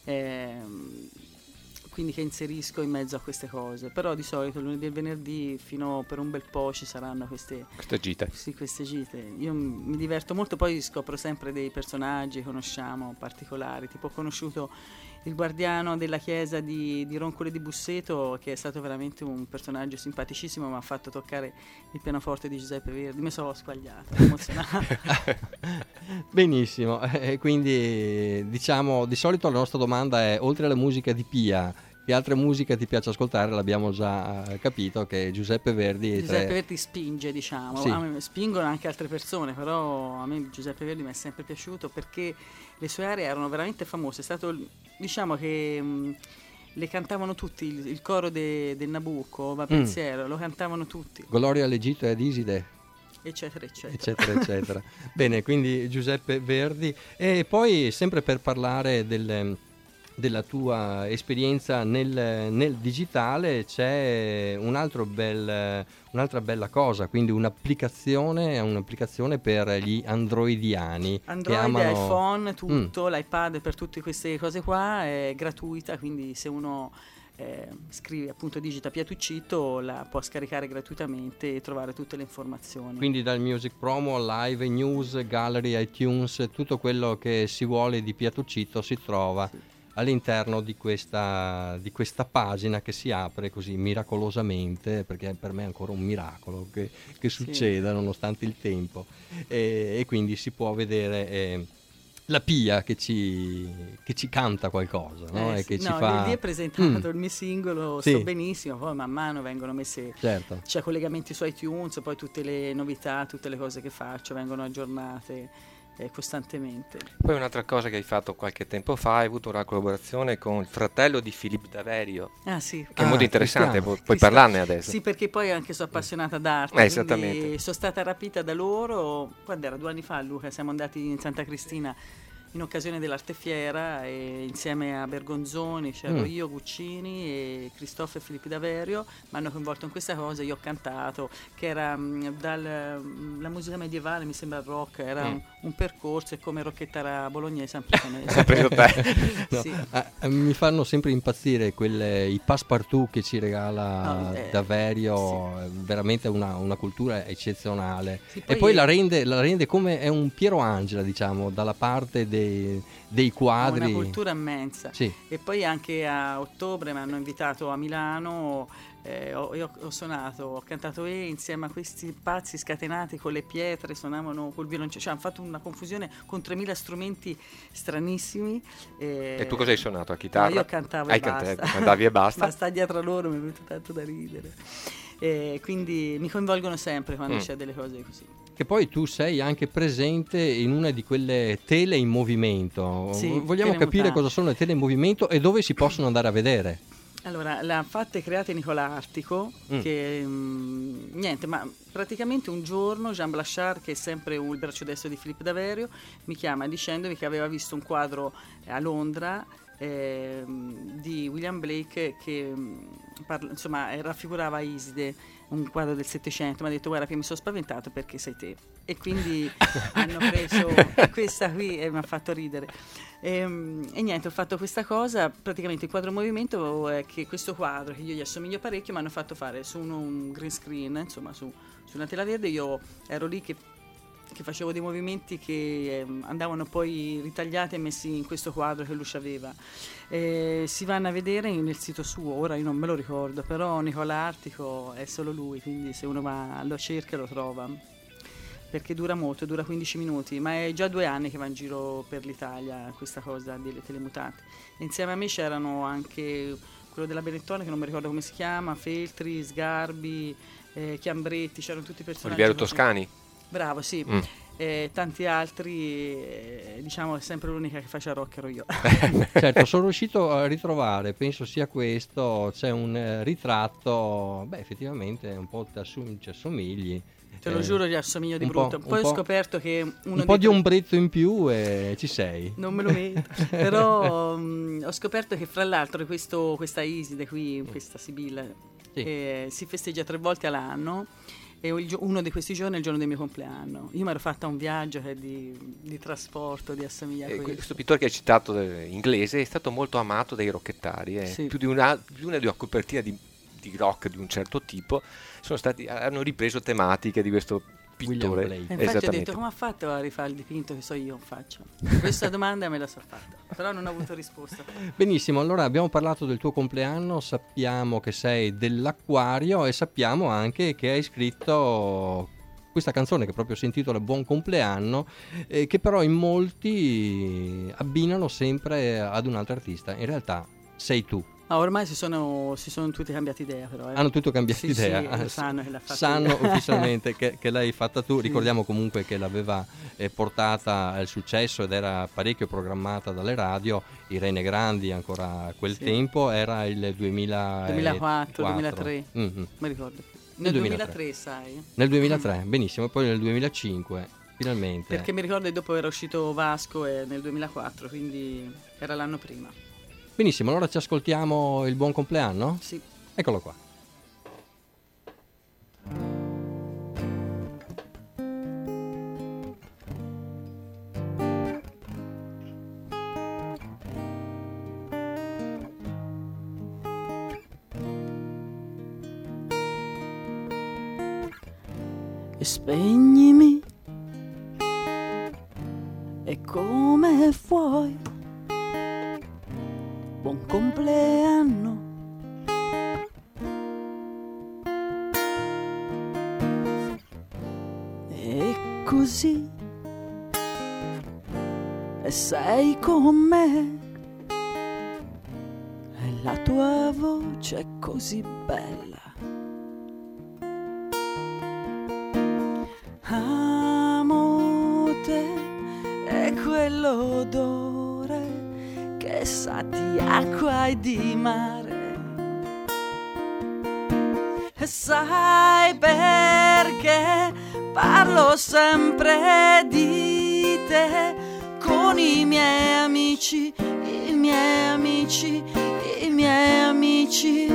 Quindi che inserisco in mezzo a queste cose, però di solito lunedì e venerdì fino per un bel po' ci saranno queste gite. Sì, queste gite. Io mi diverto molto, poi scopro sempre dei personaggi che conosciamo particolari, tipo ho conosciuto il guardiano della chiesa di Roncole di Busseto, che è stato veramente un personaggio simpaticissimo, mi ha fatto toccare il pianoforte di Giuseppe Verdi, mi sono squagliata, emozionata. Benissimo, quindi diciamo di solito la nostra domanda è: oltre alla musica di Pia, che altre musiche ti piace ascoltare? L'abbiamo già capito che Giuseppe Verdi spinge, diciamo. Sì. Spingono anche altre persone, però a me Giuseppe Verdi mi è sempre piaciuto perché le sue aree erano veramente famose. È stato, diciamo che le cantavano tutti, il coro del Nabucco, Va Pensiero, lo cantavano tutti. Gloria all'Egitto e ad Iside, eccetera. Bene, quindi Giuseppe Verdi. E poi sempre per parlare della tua esperienza nel digitale, c'è un'altra bella cosa, quindi un'applicazione per gli androidiani, Android, iPhone, tutto, l'iPad, per tutte queste cose qua è gratuita, quindi se uno scrive appunto digita Pia Tuccito la può scaricare gratuitamente e trovare tutte le informazioni. Quindi dal Music Promo, Live, News, Gallery, iTunes, tutto quello che si vuole di Pia Tuccito si trova. Sì. all'interno di questa pagina che si apre così miracolosamente, perché per me è ancora un miracolo che succeda nonostante il tempo, e quindi si può vedere la Pia che ci canta qualcosa, no? E che ci fa... lì è presentato il mio singolo, sto benissimo, poi man mano vengono messe, c'è collegamenti su iTunes, poi tutte le novità, tutte le cose che faccio vengono aggiornate costantemente. Poi un'altra cosa che hai fatto qualche tempo fa, hai avuto una collaborazione con il fratello di Filippo Daverio, che è molto interessante, puoi parlarne adesso. Sì, perché poi anche sono appassionata d'arte, esattamente. Sono stata rapita da loro, quando era 2 anni fa, Luca, siamo andati in Santa Cristina in occasione dell'Arte Fiera, e insieme a Bergonzoni c'ero io, Guccini e Cristoforo e Filippo Daverio, mi hanno coinvolto in questa cosa. Io ho cantato, che era la musica medievale, mi sembra rock, era un percorso, e come rocchettara bolognese ha preso te. Sì. Mi fanno sempre impazzire i passepartout che ci regala Daverio, veramente una cultura eccezionale, e poi la rende come è un Piero Angela, diciamo, dalla parte dei quadri. Una cultura immensa. E poi anche a ottobre mi hanno invitato a Milano, io ho suonato, ho cantato insieme a questi pazzi scatenati con le pietre, suonavano col violoncello, cioè hanno fatto una confusione con 3000 strumenti stranissimi. E tu cosa hai suonato? A chitarra? No, io cantavo e basta. Cantavi e basta? Ma sta dietro loro, mi è venuto tanto da ridere. Quindi mi coinvolgono sempre quando c'è delle cose così. Che poi tu sei anche presente in una di quelle tele in movimento. Vogliamo capire cosa sono le tele in movimento e dove si possono andare a vedere? Allora, l'ha fatta e creata Nicola Artico, che niente, ma praticamente un giorno Jean Blachard, che è sempre il braccio destro di Filippo Daverio, mi chiama dicendomi che aveva visto un quadro a Londra di William Blake che raffigurava Iside, un quadro del Settecento. Mi ha detto: guarda che mi sono spaventato perché sei te. E quindi hanno preso questa qui e mi ha fatto ridere. E niente, ho fatto questa cosa, praticamente il quadro in movimento è che questo quadro, che io gli assomiglio parecchio, mi hanno fatto fare su un green screen, insomma su una tela verde. Io ero lì che facevo dei movimenti che andavano poi ritagliati e messi in questo quadro che lui aveva. Si vanno a vedere nel sito suo, ora io non me lo ricordo, però Nicola Artico è solo lui, quindi se uno lo cerca lo trova, perché dura molto, dura 15 minuti, ma è già 2 anni che va in giro per l'Italia questa cosa delle telemutate. E insieme a me c'erano anche quello della Benetton, che non mi ricordo come si chiama, Feltri, Sgarbi, Chiambretti, c'erano tutti i personaggi. Oliviero Toscani. Bravo, sì. Tanti altri, diciamo, è sempre l'unica che faccia rock ero io. Certo, sono riuscito a ritrovare, penso sia questo, c'è un ritratto, effettivamente un po' ci assomigli. Te lo giuro, gli assomiglio di brutto. Poi ho scoperto che un po' di ombretto in più e ci sei. Non me lo metto. Però ho scoperto che fra l'altro questa Iside qui, questa Sibilla, si festeggia 3 volte all'anno. E uno di questi giorni è il giorno del mio compleanno. Io mi ero fatta un viaggio di trasporto, di assomiglia a questo. Questo pittore che hai citato, inglese, è stato molto amato dai rockettari. Più di una copertina di rock di un certo tipo hanno ripreso tematiche di questo pittore. Infatti ho detto: come ha fatto a rifare il dipinto che so io faccio? Questa domanda me la so fatta, però non ho avuto risposta. Benissimo, allora abbiamo parlato del tuo compleanno, sappiamo che sei dell'Acquario e sappiamo anche che hai scritto questa canzone che proprio si intitola Buon compleanno, che però in molti abbinano sempre ad un altro artista. In realtà sei tu. Ormai si sono tutti cambiati idea, però. Hanno tutto cambiato idea. Sì, sanno che l'ha fatta sanno ufficialmente che l'hai fatta tu. Ricordiamo comunque che l'aveva portata al successo ed era parecchio programmata dalle radio. Irene Grandi, ancora a quel tempo, era il 2004, 2003, mi ricordo. Nel 2003, sai? Nel 2003, benissimo, e poi nel 2005, finalmente. Perché mi ricordo che dopo era uscito Vasco nel 2004, quindi era l'anno prima. Benissimo, allora ci ascoltiamo il Buon compleanno? Sì. Eccolo qua. E spegnimi e come vuoi buon compleanno. E così e sei con me e la tua voce è così bella. Amo te e quell'odore che sa di acqua e di mare. E sai perché parlo sempre di te con i miei amici, i miei amici, i miei amici.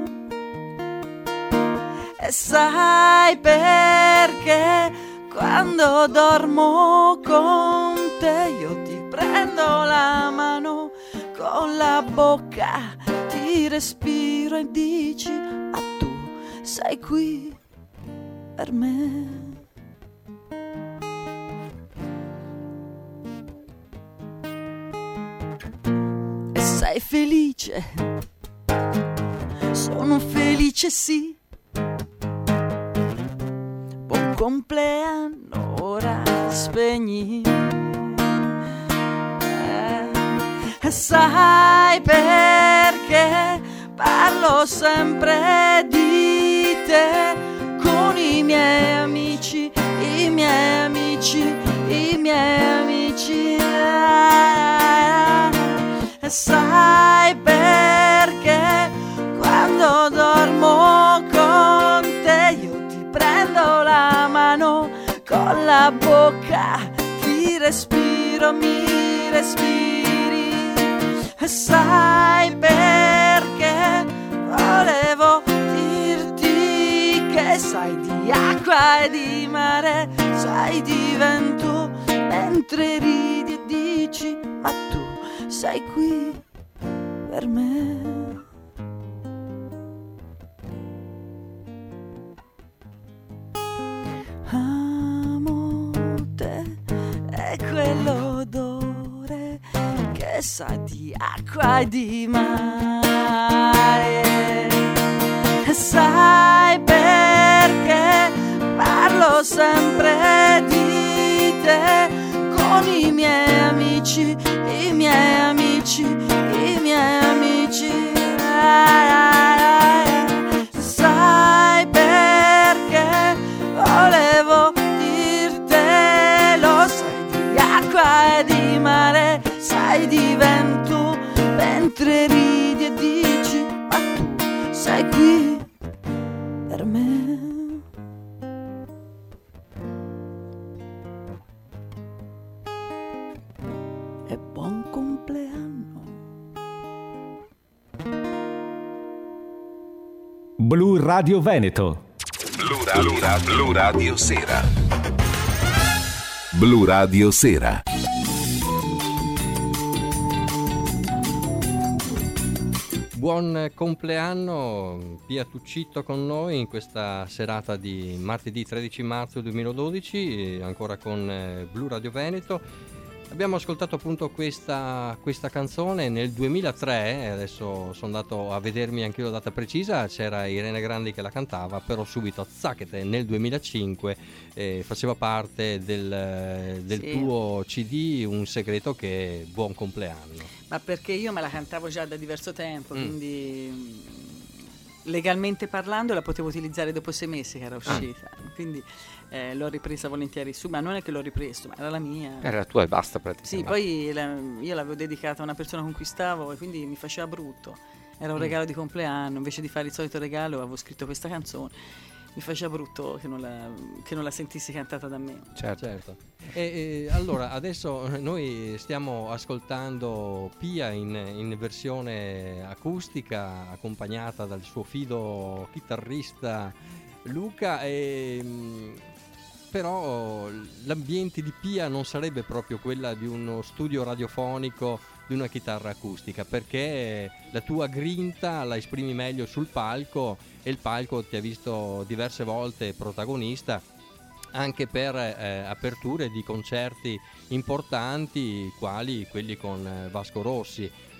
E sai perché quando dormo con te io ti prendo la mano, con la bocca ti respiro e dici: ma tu sei qui per me. E sei felice, sono felice sì. Buon compleanno, ora spegni. E sai perché parlo sempre di te con i miei amici, i miei amici, i miei amici. E sai perché quando dormo con te io ti prendo la mano, con la bocca ti respiro, mi respiri. E sai perché volevo dirti che sai di acqua e di mare, sai di vento, mentre ridi e dici: ma tu sei qui per me. Amo te e quell'odore che sa di acqua e di mare. E sai perché parlo sempre di te con i miei amici, i miei amici, i miei amici. Sai perché volevo dirtelo, sai di acqua e di mare, sai di vento, mentre ridi e dici: ma tu sei qui per me. E buon compleanno. Blu Radio Veneto. Blu Radio Sera. Blu Radio Sera. Buon compleanno Pia Tuccitto con noi in questa serata di martedì 13 marzo 2012, ancora con Blu Radio Veneto. Abbiamo ascoltato appunto questa canzone nel 2003, adesso sono andato a vedermi anche la data precisa, c'era Irene Grandi che la cantava, però subito zacchete nel 2005 faceva parte del sì, tuo CD Un segreto che è Buon compleanno. Ma perché io me la cantavo già da diverso tempo, quindi legalmente parlando la potevo utilizzare dopo 6 mesi che era uscita, quindi l'ho ripresa volentieri su, ma non è che l'ho ripreso, ma era la mia. Era la tua e basta praticamente. Sì, poi io l'avevo dedicata a una persona con cui stavo e quindi mi faceva brutto. Era un regalo di compleanno, invece di fare il solito regalo avevo scritto questa canzone. Mi faceva brutto che non la sentissi cantata da me. Certo. E allora adesso noi stiamo ascoltando Pia in versione acustica, accompagnata dal suo fido chitarrista Luca, però l'ambiente di Pia non sarebbe proprio quella di uno studio radiofonico di una chitarra acustica, perché la tua grinta la esprimi meglio sul palco e il palco ti ha visto diverse volte protagonista anche per aperture di concerti importanti quali quelli con Vasco Rossi.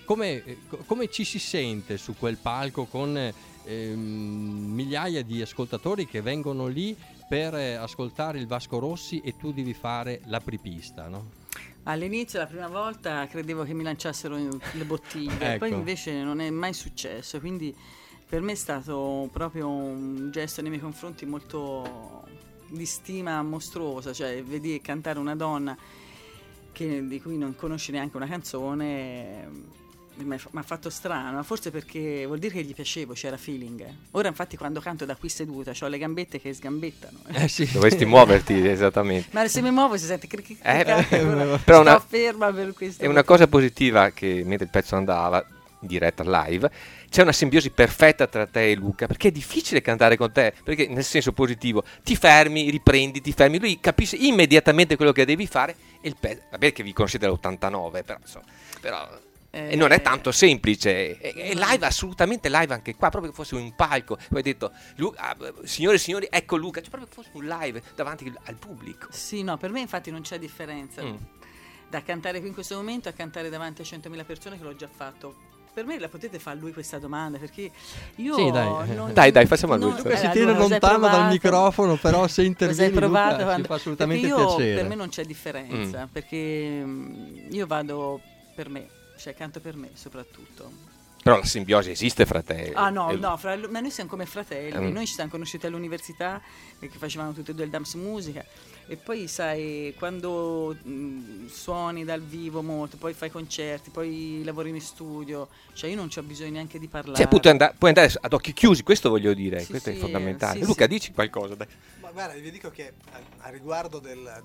come ci si sente su quel palco con migliaia di ascoltatori che vengono lì per ascoltare il Vasco Rossi e tu devi fare l'apripista, no? All'inizio, la prima volta, credevo che mi lanciassero le bottiglie, Ecco. poi invece non è mai successo, quindi per me è stato proprio un gesto nei miei confronti molto di stima mostruosa, cioè vedi cantare una donna di cui non conosci neanche una canzone. Mi ha fatto strano, forse perché vuol dire che gli piacevo, c'era feeling. Ora infatti quando canto da qui seduta ho le gambette che sgambettano. Sì. Dovresti muoverti esattamente. Ma se mi muovo si sente però sto ferma per questo. È una cosa positiva che mentre il pezzo andava in diretta live c'è una simbiosi perfetta tra te e Luca, perché è difficile cantare con te, perché nel senso positivo ti fermi, riprendi, lui capisce immediatamente quello che devi fare e il pezzo, vabbè che vi conoscete dall'89 però e non è tanto semplice, è live, assolutamente live anche qua, proprio che fosse un palco. Poi hai detto, signore e signori, ecco Luca, cioè proprio che fosse un live davanti al pubblico. Sì, no, per me infatti non c'è differenza da cantare qui in questo momento a cantare davanti a 100.000 persone, che l'ho già fatto. Per me la potete fare a lui questa domanda, perché io sì, dai. Dai, facciamo a lui. Luca si tiene lontano dal microfono, però se intervieni Luca ci fa assolutamente piacere. Per me non c'è differenza, perché io vado per me, cioè canto per me soprattutto. Però la simbiosi esiste fra te. Ah no, ma noi siamo come fratelli. Noi ci siamo conosciuti all'università perché facevamo tutti e due il dance musica, e poi sai, quando suoni dal vivo molto, poi fai concerti, poi lavori in studio, cioè io non c'ho bisogno neanche di parlare. Cioè puoi andare ad occhi chiusi, questo voglio dire, sì, questo sì, è fondamentale. sì, Luca, sì. dici qualcosa, dai. Ma guarda, vi dico che a riguardo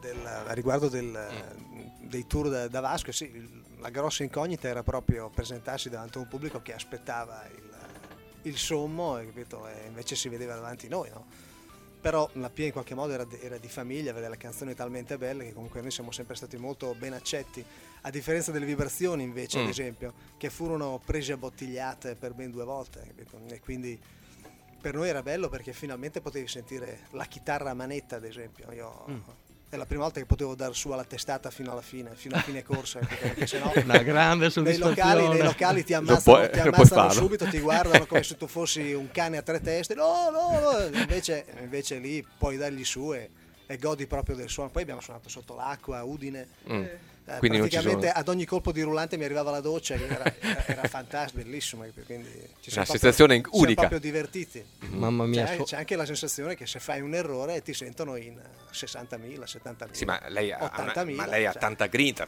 dei tour da Vasco, sì, la grossa incognita era proprio presentarsi davanti a un pubblico che aspettava il sommo, capito? E invece si vedeva davanti noi, no? Però la Pia in qualche modo era di famiglia, aveva delle canzoni talmente belle che comunque noi siamo sempre stati molto ben accetti, a differenza delle vibrazioni invece, ad esempio, che furono prese a bottigliate per ben 2 volte, capito? E quindi per noi era bello perché finalmente potevi sentire la chitarra a manetta, ad esempio. È la prima volta che potevo dar su alla testata fino a fine corsa, perché sennò una grande soddisfazione. nei locali ti ammazzano subito, ti guardano come se tu fossi un cane a 3 teste. No. Invece lì puoi dargli su e godi proprio del suono. Poi abbiamo suonato sotto l'acqua a Udine. Quindi praticamente ad ogni colpo di rullante mi arrivava la doccia, che era fantastico, bellissimo, quindi una sensazione unica. Siamo proprio divertiti. Mamma mia, c'è anche la sensazione che se fai un errore ti sentono in 60.000, 70.000. Sì, ma lei ha 80.000, ha tanta grinta,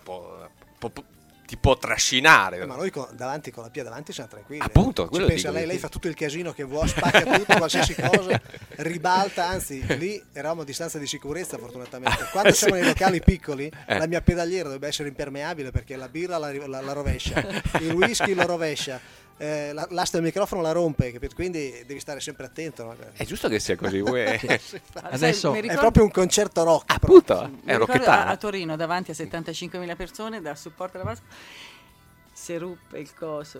ti può trascinare. Ma noi davanti con la Pia davanti siamo tranquilli. Appunto, ci pensa lei fa tutto il casino che vuole, spacca tutto, qualsiasi cosa, ribalta, anzi lì eravamo a distanza di sicurezza fortunatamente. Quando siamo nei locali piccoli, la mia pedaliera dovrebbe essere impermeabile perché la birra la rovescia, il whisky lo rovescia, l'asta del microfono la rompe, capito? Quindi devi stare sempre attento, no? È giusto che sia così. Adesso è proprio un concerto rock. Appunto, è un rocchettaro. A Torino davanti a 75.000 persone da supporto alla Vasco si ruppe il coso,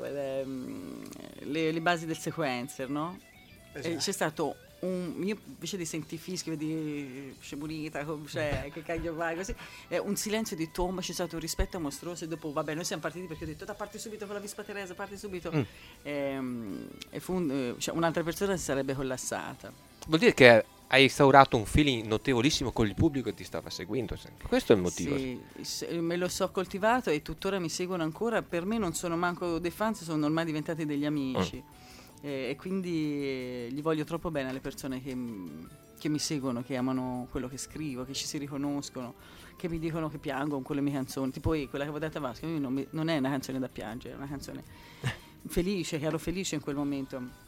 le basi del sequencer, no? Esatto. C'è stato io invece di sentire fischi, vedi scemunita, cioè, che cacchio vai, così, un silenzio di tomba, c'è stato un rispetto mostruoso, e dopo vabbè noi siamo partiti perché ho detto parti subito con la Vispa Teresa, parti subito, e un'altra persona si sarebbe collassata. Vuol dire che hai instaurato un feeling notevolissimo con il pubblico che ti stava seguendo, questo è il motivo. Sì, me lo so coltivato e tuttora mi seguono ancora. Per me non sono manco dei fans, sono ormai diventati degli amici, e quindi gli voglio troppo bene alle persone che mi seguono, che amano quello che scrivo, che ci si riconoscono, che mi dicono che piangono con le mie canzoni, tipo quella che avevo data a Vasco. Non è una canzone da piangere, è una canzone felice, che ero felice in quel momento.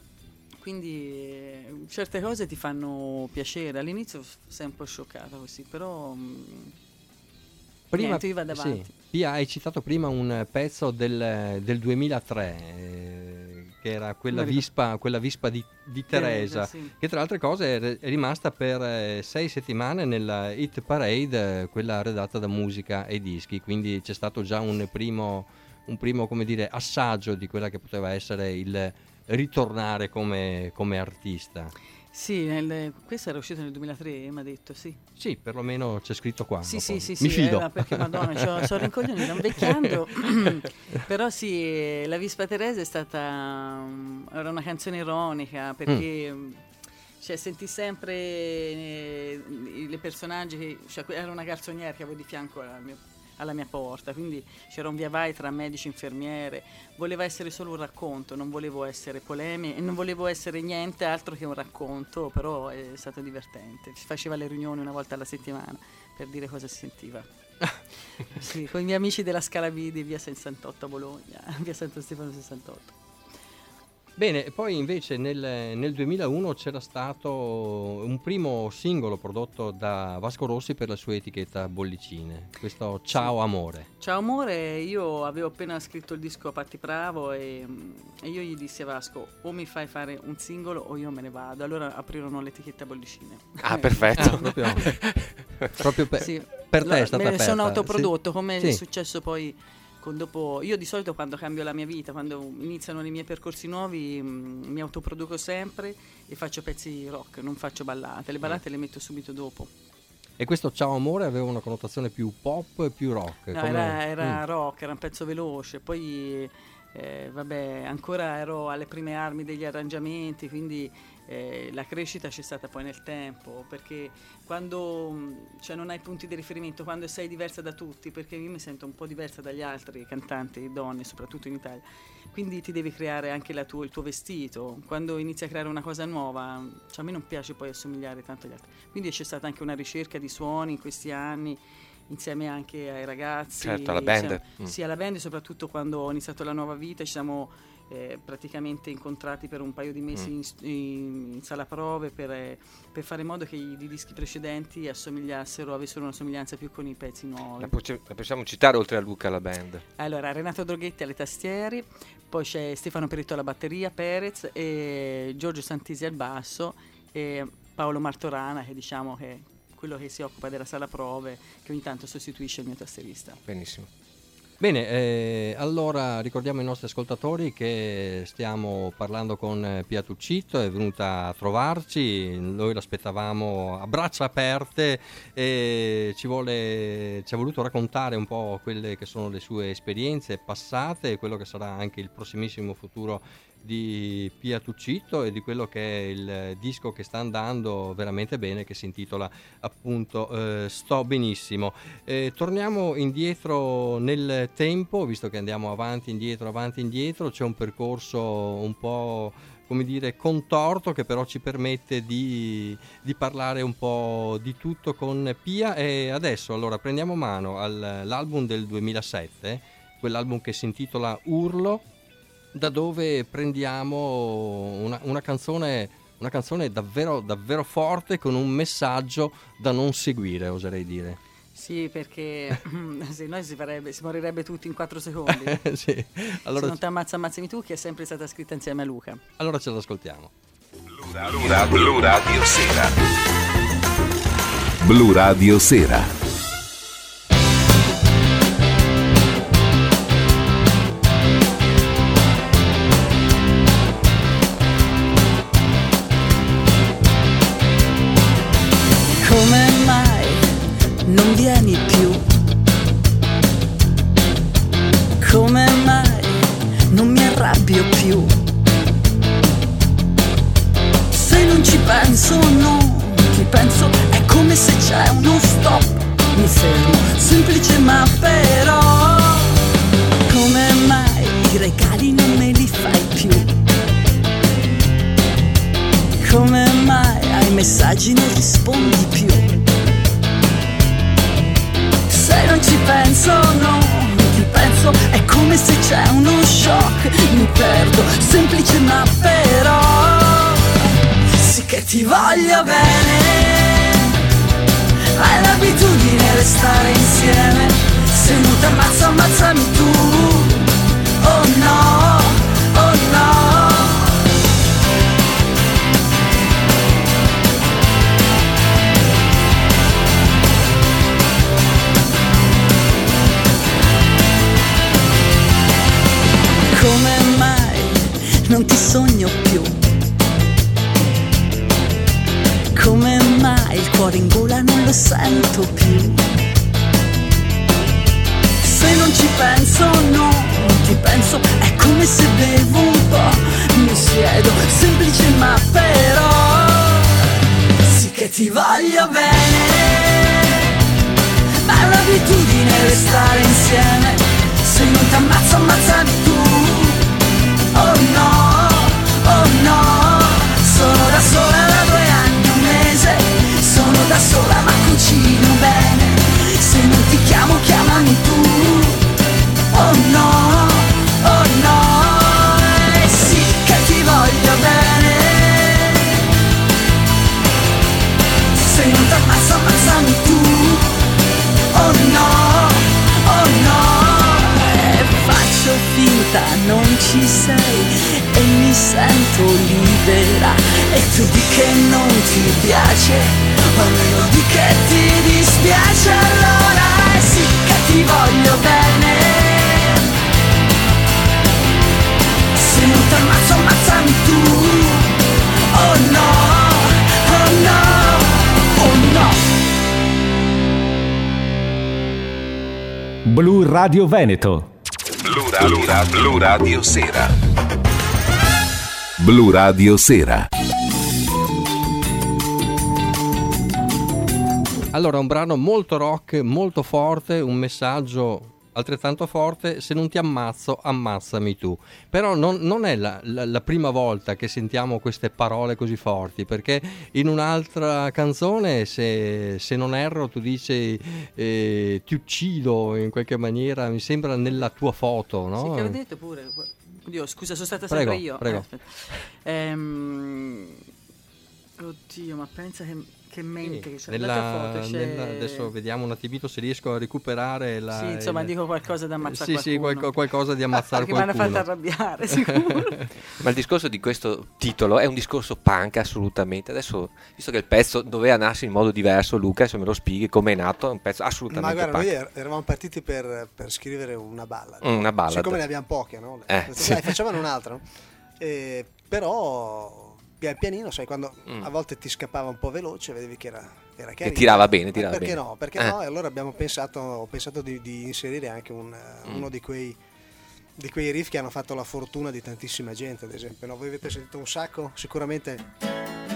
Quindi certe cose ti fanno piacere. All'inizio sei un po' scioccata così, però niente, io vado avanti. Sì. Pia, hai citato prima un pezzo del 2003 che era quella vispa di Teresa, sì. Che tra le altre cose è rimasta per 6 settimane nella hit parade, quella redatta da Musica e Dischi, quindi c'è stato già un primo come dire assaggio di quella che poteva essere il ritornare come artista. Sì, questo era uscito nel 2003, mi ha detto, sì. Sì, perlomeno c'è scritto qua. Sì, mi fido. Perché madonna, sono rincoglionita, invecchiando. Però sì, La Vispa Teresa era una canzone ironica, perché cioè, senti sempre i personaggi, cioè, era una garçonniera che avevo di fianco alla mia porta, quindi c'era un via vai tra medici e infermiere. Voleva essere solo un racconto, non volevo essere polemica e non volevo essere niente altro che un racconto, però è stato divertente. Si faceva le riunioni una volta alla settimana per dire cosa si sentiva. Sì, con i miei amici della Scala Vidi, via 68 a Bologna, via Santo Stefano 68. Bene, poi invece nel 2001 c'era stato un primo singolo prodotto da Vasco Rossi per la sua etichetta Bollicine, questo Ciao Amore. Ciao Amore, io avevo appena scritto il disco a Patti Bravo e io gli dissi a Vasco: o mi fai fare un singolo o io me ne vado. Allora aprirono l'etichetta Bollicine. Ah, perfetto. Proprio per te è stata aperta. Sono autoprodotto, sì. come è successo poi. Io di solito quando cambio la mia vita, quando iniziano i miei percorsi nuovi, mi autoproduco sempre e faccio pezzi rock, non faccio ballate. Le ballate le metto subito dopo. E questo Ciao Amore aveva una connotazione più pop e più rock? No, era rock, era un pezzo veloce. Poi ancora ero alle prime armi degli arrangiamenti, quindi la crescita c'è stata poi nel tempo, perché quando non hai punti di riferimento, quando sei diversa da tutti, perché io mi sento un po' diversa dagli altri cantanti donne, soprattutto in Italia, quindi ti devi creare anche il tuo vestito. Quando inizi a creare una cosa nuova, a me non piace poi assomigliare tanto agli altri, quindi c'è stata anche una ricerca di suoni in questi anni, insieme anche ai ragazzi. Certo, alla band. Sì, alla band, soprattutto quando ho iniziato la nuova vita, ci siamo praticamente incontrati per un paio di mesi in sala prove per fare in modo che i dischi precedenti avessero una somiglianza più con i pezzi nuovi. La possiamo citare oltre a Luca alla band? Allora, Renato Droghetti alle tastiere, poi c'è Stefano Peretto alla batteria, Perez, e Giorgio Santisi al basso, e Paolo Martorana, che diciamo che è quello che si occupa della sala prove, che ogni tanto sostituisce il mio tastierista. Benissimo. Bene, allora ricordiamo ai nostri ascoltatori che stiamo parlando con Pia Tuccitto, è venuta a trovarci, noi l'aspettavamo a braccia aperte e ci ha voluto raccontare un po' quelle che sono le sue esperienze passate e quello che sarà anche il prossimissimo futuro di Pia Tuccitto e di quello che è il disco che sta andando veramente bene, che si intitola appunto Sto Benissimo. Torniamo indietro nel tempo, visto che andiamo avanti indietro, c'è un percorso un po' come dire contorto che però ci permette di parlare un po' di tutto con Pia. E adesso allora prendiamo mano all'album del 2007, quell'album che si intitola Urlo, da dove prendiamo una canzone davvero, davvero forte, con un messaggio da non seguire, oserei dire. Sì, perché se no si morirebbe tutti in 4 secondi. Sì. Allora, se non ti ammazzami tu, che è sempre stata scritta insieme a Luca. Allora ce l'ascoltiamo. Blu Radio Sera. Blu Radio Sera. Non vieni più? Come mai non mi arrabbio più? Se non ci penso, non ti penso, è come se c'è uno stop. Mi fermo, semplice ma però. Come mai i regali non me li fai più? Come mai ai messaggi non rispondi più? Se non ci penso, no, non ti penso, è come se c'è uno shock, mi perdo, semplice ma però, sì che ti voglio bene, hai l'abitudine restare insieme, se non ti ammazzo ammazzami tu, oh no, oh no. Come mai non ti sogno più? cuore in gola non lo sento più. Se non ci penso, no, non ti penso, è come se bevo un po', mi siedo, semplice ma però, sì che ti voglio bene, ma è l'abitudine restare insieme, se non ti ammazzo ammazzami tu, oh no, sono da sola da 2 anni, 1 mese, sono da sola ma cucino bene, se non ti chiamo chiamami tu, oh no, sì che ti voglio bene, se non ti ammazzo ammazzami tu, oh no, e faccio finta non ci sei e mi sento libera, e tu di che non ti piace, o almeno di che ti dispiace, allora sì che ti voglio bene, se non ti ammazzo ammazzami tu, oh no, Blu Radio Veneto. Blu Radio Sera. Blu Radio Sera. Allora, un brano molto rock, molto forte, un messaggio altrettanto forte: se non ti ammazzo, ammazzami tu. Però non è la prima volta che sentiamo queste parole così forti, perché in un'altra canzone, se non erro, tu dici ti uccido in qualche maniera, mi sembra, nella tua foto, no? Sì, che avevo detto pure. Oddio, scusa, sono stata sempre io. Prego. Oddio, ma pensa che mente che c'è adesso vediamo un attimino se riesco a recuperare sì, insomma, dico qualcosa da ammazzare qualcuno. Qualcosa di ammazzare che qualcuno. Mi hanno fatto arrabbiare, sicuro. Ma il discorso di questo titolo è un discorso punk, assolutamente. Adesso, visto che il pezzo doveva nascere in modo diverso, Luca, se me lo spieghi come è nato, è un pezzo assolutamente punk. Ma guarda, punk. noi eravamo partiti per scrivere una ballad. Una ballad. Siccome ne abbiamo poche, no? Sì. Dai, facciamone un'altra, no? Però pianino, sai, quando a volte ti scappava un po' veloce, vedevi che era carino. Che tirava bene. Perché no? E allora abbiamo pensato di inserire anche uno di quei riff che hanno fatto la fortuna di tantissima gente, ad esempio, no? Voi avete sentito un sacco? Sicuramente.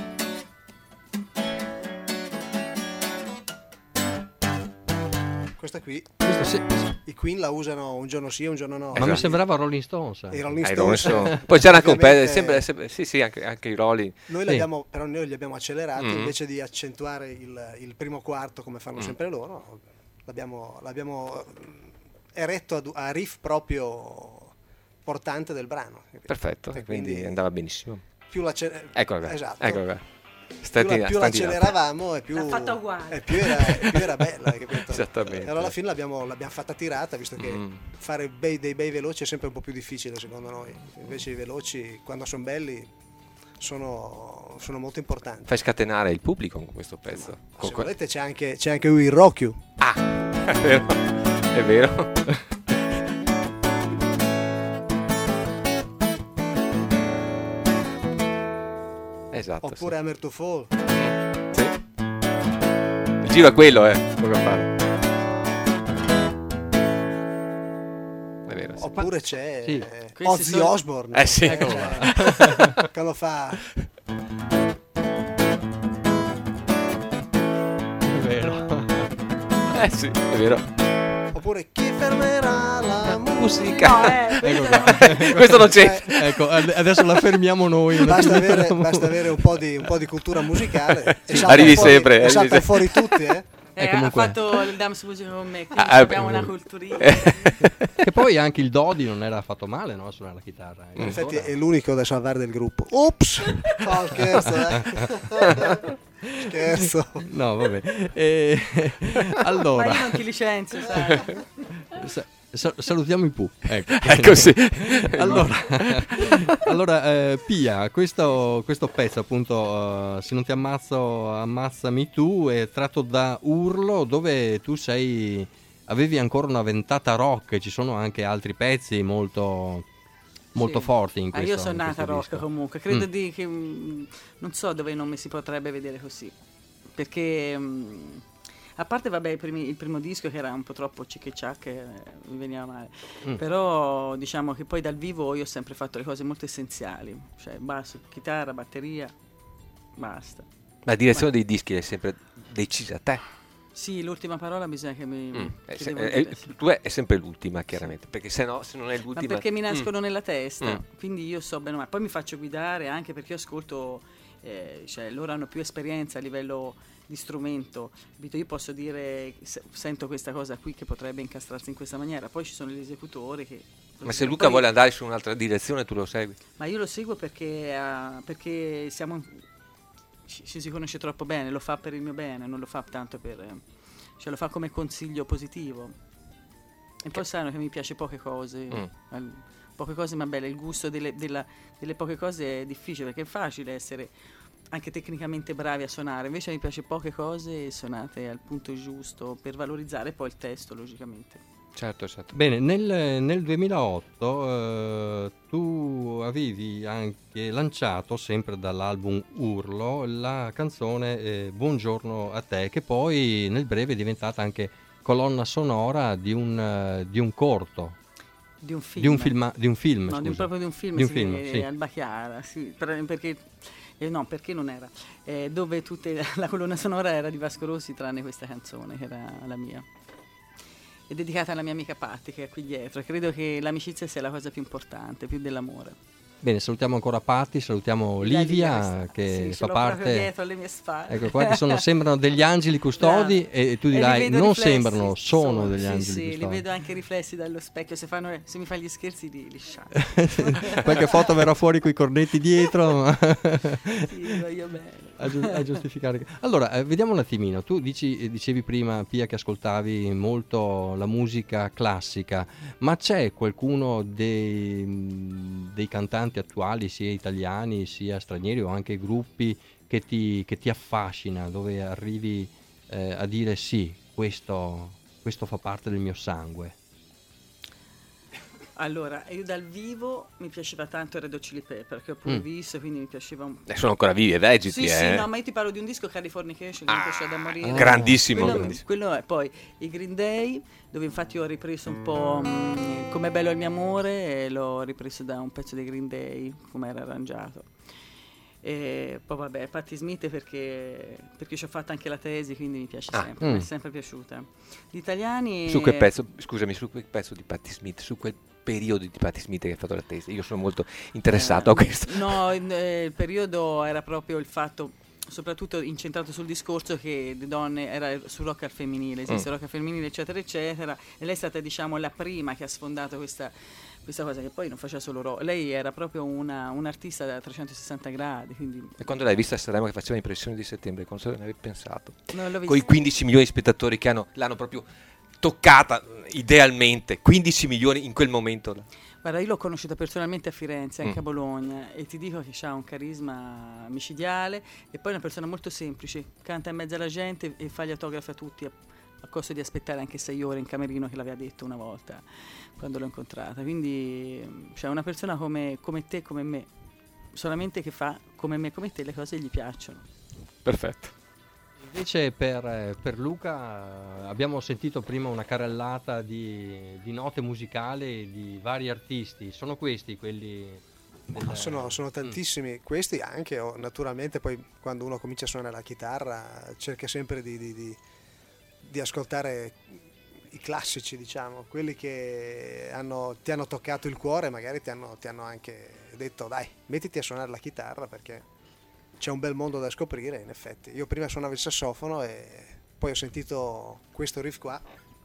Questa qui, i Queen la usano un giorno sì, un giorno no. Ma mi sembrava Rolling Stones. I Rolling Stones. Poi c'era anche un pezzo, sì, anche i Rolling. Noi li abbiamo accelerati, invece di accentuare il primo quarto come fanno sempre loro, l'abbiamo eretto a riff proprio portante del brano. Perfetto, e quindi andava benissimo. Ecco qua. Esatto. Più l'acceleravamo e più l'ha fatta uguale, e più era bella, capito? Esattamente. E allora alla fine l'abbiamo fatta tirata, visto che fare dei bei veloci è sempre un po' più difficile secondo noi, invece i veloci, quando sono belli, sono molto importanti. Fai scatenare il pubblico con questo pezzo. Se volete c'è anche il Rock You. È vero. Esatto, oppure Hammer to Fall. Sì. Il giro è quello, poco fare. È vero. Sì. Oppure c'è Ozzy Osbourne. Sì. Quando fa. È vero. Sì, è vero. Oppure chi fermerà la musica? No, ecco qua. Questo non c'è. Ecco, adesso la fermiamo noi. Basta avere un po' di cultura musicale. Arrivi sempre. Salta fuori tutti, ha fatto il Dams Music con me, quindi abbiamo una culturina. Che poi anche il Dodi non era affatto male, no? A suonare la chitarra. Infatti è l'unico da salvare del gruppo. Ops! No, scherzo, Scherzo. No, vabbè. Allora. Ma io non ti licenzio, sai. Salutiamo i Pooh. Ecco sì. Allora Pia, questo pezzo appunto, se non ti ammazzo ammazzami tu, è tratto da Urlo, dove tu avevi ancora una ventata rock, ci sono anche altri pezzi molto forti in questo. Io sono nata rock disco. comunque, credo che non so dove non mi si potrebbe vedere così. perché a parte vabbè il primo disco che era un po' troppo cic e ciac, mi veniva male, però diciamo che poi dal vivo io ho sempre fatto le cose molto essenziali, cioè basso, chitarra, batteria, basta. La direzione dei dischi è sempre decisa a te? Sì, l'ultima parola bisogna che mi tu è sempre l'ultima, chiaramente, perché se no, se non è l'ultima... Ma perché mi nascono nella testa, quindi io so bene o male. Poi mi faccio guidare anche perché io ascolto, cioè loro hanno più esperienza a livello di strumento, io posso dire sento questa cosa qui che potrebbe incastrarsi in questa maniera, poi ci sono gli esecutori che... Ma se Luca vuole andare su un'altra direzione tu lo segui? Ma io lo seguo perché ci si conosce troppo bene, lo fa per il mio bene, non lo fa tanto cioè lo fa come consiglio positivo. E poi sanno che mi piace poche cose, ma belle, il gusto delle poche cose è difficile, perché è facile essere anche tecnicamente bravi a suonare, invece mi piace poche cose suonate al punto giusto per valorizzare poi il testo, logicamente. Certo. Bene, nel 2008 tu avevi anche lanciato, sempre dall'album Urlo, la canzone Buongiorno a te, che poi nel breve è diventata anche colonna sonora di un corto. Di un film. Di un film, no, scusa. proprio di un film, sì. Alba Chiara, sì, perché non era, dove la colonna sonora era di Vasco Rossi, tranne questa canzone che era la mia. È dedicata alla mia amica Patti che è qui dietro, e credo che l'amicizia sia la cosa più importante, più dell'amore. Bene, salutiamo ancora Patti, salutiamo Livia che fa parte dietro alle mie spalle. Ecco qua che sembrano degli angeli custodi e tu dirai non riflessi, sembrano, sono degli angeli custodi. Sì, li vedo anche riflessi dallo specchio, se mi fa gli scherzi li sciacquo. Qualche foto verrà fuori coi cornetti dietro. Sì, voglio bene. A giustificare. Allora, vediamo un attimino. Tu dicevi prima, Pia, che ascoltavi molto la musica classica, ma c'è qualcuno dei cantanti attuali, sia italiani sia stranieri o anche gruppi, che ti affascina, dove arrivi a dire sì, questo fa parte del mio sangue? Allora, io dal vivo mi piaceva tanto Red Hot Chili Pepper, che ho pure visto, quindi mi piaceva un po'. Sono ancora vivi e vegeti, Sì, no, ma io ti parlo di un disco, Californication, che mi piaceva da morire. Grandissimo. Quello è poi i Green Day, dove infatti ho ripreso un po' Com'è bello il mio amore, e l'ho ripreso da un pezzo dei Green Day, come era arrangiato. E poi vabbè, Patti Smith perché ci ho fatto anche la tesi, quindi mi piace sempre, mi è sempre piaciuta. Gli italiani... Su quel pezzo di Patti Smith, su quel periodo di Patti Smith che hai fatto la tesi, io sono molto interessato a questo. No, il periodo era proprio il fatto, soprattutto incentrato sul discorso che le donne era sul rock al femminile, esiste rock al femminile eccetera eccetera, e lei è stata diciamo la prima che ha sfondato questa cosa, che poi non faceva solo rock, lei era proprio un artista da 360 gradi, quindi... E quando l'hai vista a Sanremo che faceva Impressioni di settembre, cosa ne avevi pensato? Non l'ho vista. Con i 15 milioni di spettatori che l'hanno proprio toccata idealmente, 15 milioni in quel momento. Guarda, io l'ho conosciuta personalmente a Firenze, anche a Bologna, e ti dico che ha un carisma micidiale, e poi è una persona molto semplice, canta in mezzo alla gente e fa gli autografi a tutti, a costo di aspettare anche 6 ore in camerino, che l'aveva detto una volta quando l'ho incontrata. Quindi cioè, una persona come te, come me, solamente che fa come me, come te, le cose gli piacciono. Perfetto. Invece per Luca abbiamo sentito prima una carrellata di note musicali di vari artisti. Sono questi quelli? Sono tantissimi. Questi anche, naturalmente poi quando uno comincia a suonare la chitarra cerca sempre di ascoltare i classici, diciamo, quelli che ti hanno toccato il cuore, magari ti hanno anche detto dai, mettiti a suonare la chitarra perché c'è un bel mondo da scoprire. In effetti io prima suonavo il sassofono e poi ho sentito questo riff qua,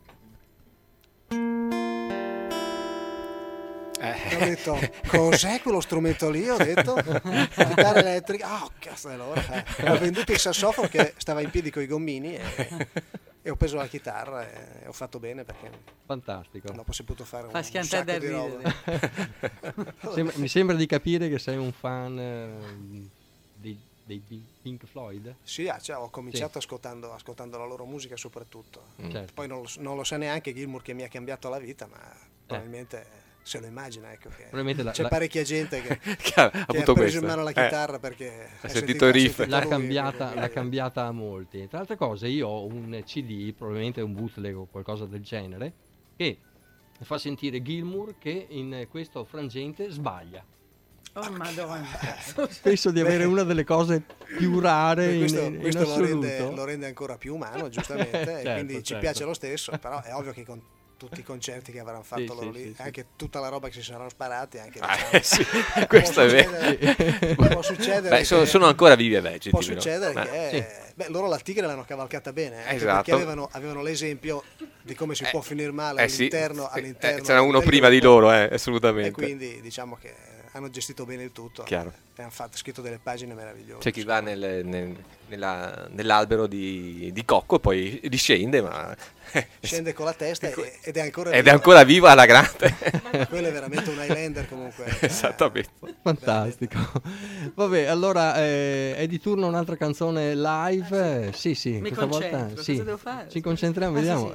ho detto cos'è quello strumento lì, ho detto chitarra elettrica, cazzo, allora ho venduto il sassofono che stava in piedi coi gommini e ho preso la chitarra e ho fatto bene, perché fantastico, dopo si è potuto fare un sacco di roba. Mi sembra di capire che sei un fan dei Pink Floyd? Sì, ho cominciato ascoltando la loro musica soprattutto. Certo. Poi non lo sa neanche Gilmour che mi ha cambiato la vita, ma probabilmente se lo immagina, ecco, che Probabilmente c'è parecchia gente che ha preso in mano la chitarra perché ha sentito il riff, l'ha cambiata a molti. Tra altre cose, io ho un CD, probabilmente un bootleg o qualcosa del genere, che fa sentire Gilmour che in questo frangente sbaglia. Oh Madonna. Penso di avere una delle cose più rare questo in assoluto. lo rende ancora più umano, giustamente, certo, e quindi ci certo. piace lo stesso, però è ovvio che con tutti i concerti che avranno fatto loro lì, anche tutta la roba che si saranno sparati, anche questo è vero. Può succedere. Sono ancora vivi e vegeti. Può succedere che loro la tigre l'hanno cavalcata bene, esatto. perché avevano l'esempio di come si può finire male all'interno. C'era uno prima di loro, assolutamente. E quindi diciamo che hanno gestito bene il tutto. Chiaro. E hanno scritto delle pagine meravigliose. C'è chi va nell'albero di cocco e poi discende, ma scende con la testa ed è ancora viva alla grande. Quello è veramente un Highlander comunque. Esattamente. Fantastico. Vabbè, allora è di turno un'altra canzone live. Sì. Mi questa concentro, volta cosa devo fare? ci concentriamo, vediamo.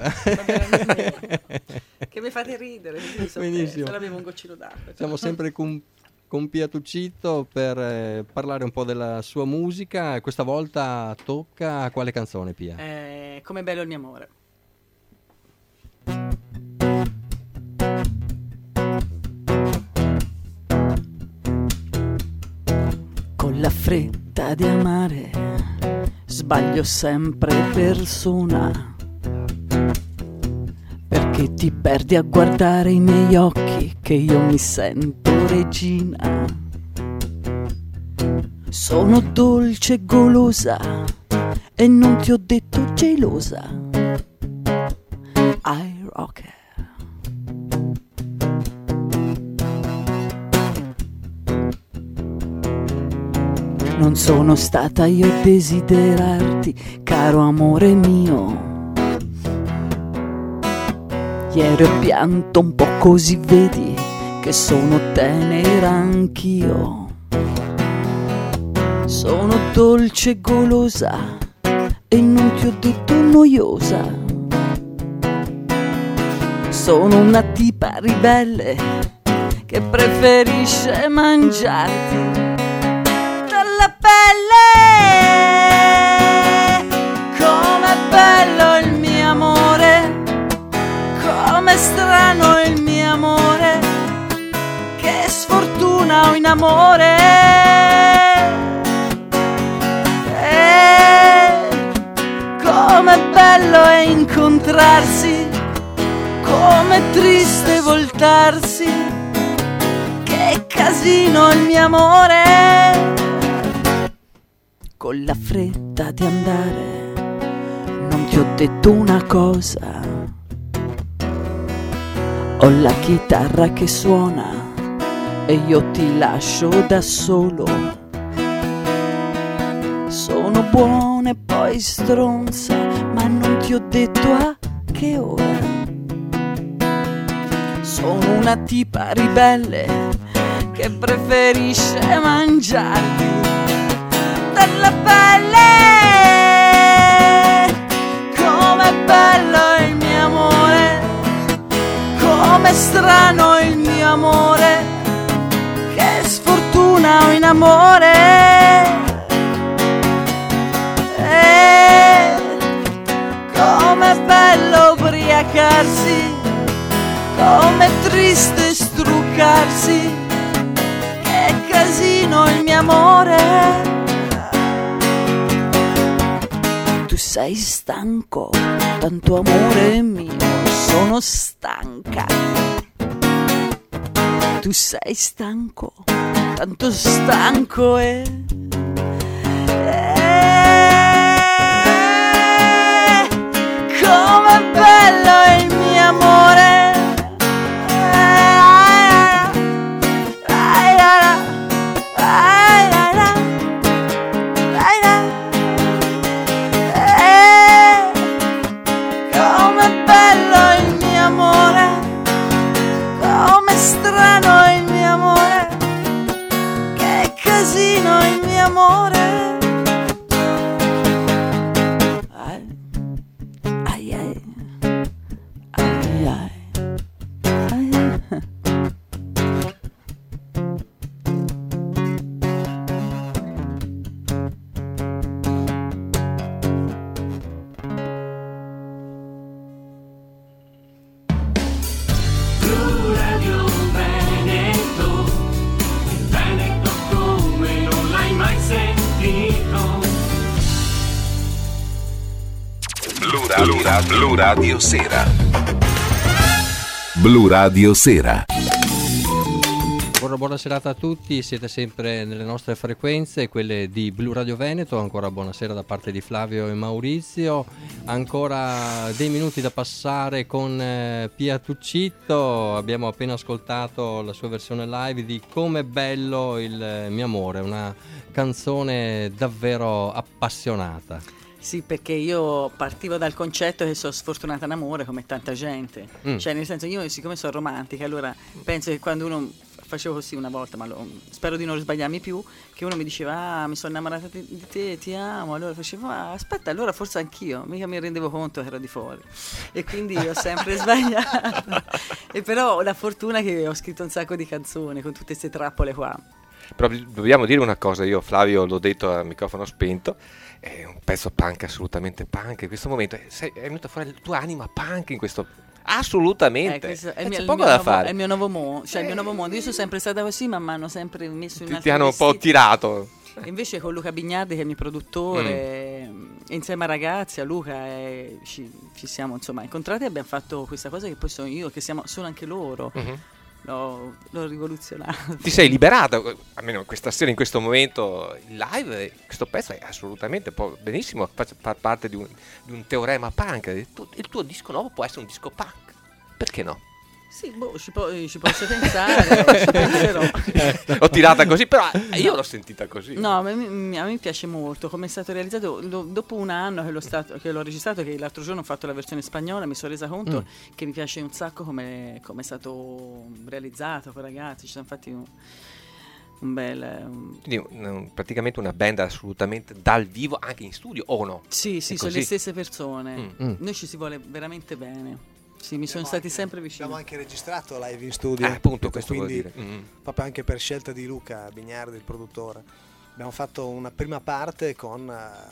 Che mi fate ridere. Benissimo. Se l'avevo un goccino d'acqua. Siamo sempre con Pia Tuccitto per parlare un po' della sua musica. Questa volta tocca a quale canzone, Pia? Come bello il mio amore. Con la fretta di amare sbaglio sempre persona, perché ti perdi a guardare i miei occhi che io mi sento regina. Sono dolce e golosa e non ti ho detto gelosa. I rock it. Non sono stata io a desiderarti, caro amore mio. Ieri ho pianto un po' così, vedi che sono tenera anch'io. Sono dolce e golosa e non ti ho detto noiosa. Sono una tipa ribelle che preferisce mangiarti dalla pelle. Com'è bello il mio amore, com'è strano il mio amore, che sfortuna ho in amore. Com'è bello è incontrarsi, com'è triste voltarsi, che casino il mio amore. Con la fretta di andare non ti ho detto una cosa. Ho la chitarra che suona e io ti lascio da solo. Sono buona e poi stronza, ma non ti ho detto a che ora. Sono una tipa ribelle che preferisce mangiarti dalla pelle. Com'è bello il mio amore, com'è strano il mio amore, che sfortuna ho in amore. Com'è bello ubriacarsi, com'è triste struccarsi, che casino il mio amore. Tu sei stanco, tanto amore mio, sono stanca. Tu sei stanco, tanto stanco com'è bello il mio amore. Com'è bello il mio amore, com'è strano il mio amore, che casino il mio amore. Blu Radio Sera. Blu Radio Sera. Buona serata a tutti, siete sempre nelle nostre frequenze, quelle di Blu Radio Veneto. Ancora buonasera da parte di Flavio e Maurizio. Ancora dei minuti da passare con Pia Tuccitto. Abbiamo appena ascoltato la sua versione live di Com'è bello il mio amore, una canzone davvero appassionata. Sì, perché io partivo dal concetto che sono sfortunata in amore come tanta gente. Cioè, nel senso, io siccome sono romantica, allora penso che quando uno... Facevo così una volta, ma spero di non sbagliarmi più, che uno mi diceva mi sono innamorata di te, ti amo, allora facevo aspetta, allora forse anch'io, mica mi rendevo conto che ero di fuori e quindi ho sempre sbagliato. E però ho la fortuna che ho scritto un sacco di canzoni con tutte queste trappole qua. Però dobbiamo dire una cosa, io Flavio l'ho detto a microfono spento, è un pezzo punk, assolutamente punk in questo momento, è venuta fuori la tua anima punk in questo. Assolutamente, c'è poco da fare. È il mio nuovo mondo, cioè il mio nuovo mondo. Io sono sempre stata così, ma mi hanno sempre messo in ti hanno vestiti. Un po' tirato. E invece con Luca Bignardi, che è il mio produttore, insieme a ragazzi, a Luca, ci siamo insomma incontrati e abbiamo fatto questa cosa che poi sono io, che sono anche loro. L'ho rivoluzionato. Ti sei liberata, almeno questa sera, in questo momento, il live, questo pezzo è assolutamente, può benissimo far parte di un teorema punk. Il tuo disco nuovo può essere un disco punk, perché no? Sì, ci posso pensare, ci penserò. L'ho tirata così, però io l'ho sentita così. No, a me piace molto come è stato realizzato. Dopo un anno che l'ho registrato, che l'altro giorno ho fatto la versione spagnola, mi sono resa conto che mi piace un sacco come è stato realizzato con i ragazzi. Ci sono fatti un bel... Quindi praticamente una band assolutamente dal vivo, anche in studio, o no? Sì, sono le stesse persone. Noi ci si vuole veramente bene. Sì, mi sono stati sempre vicini. Abbiamo anche registrato live in studio. Appunto, questo quindi, vuol dire. Proprio anche per scelta di Luca Bignardi, il produttore. Abbiamo fatto una prima parte con...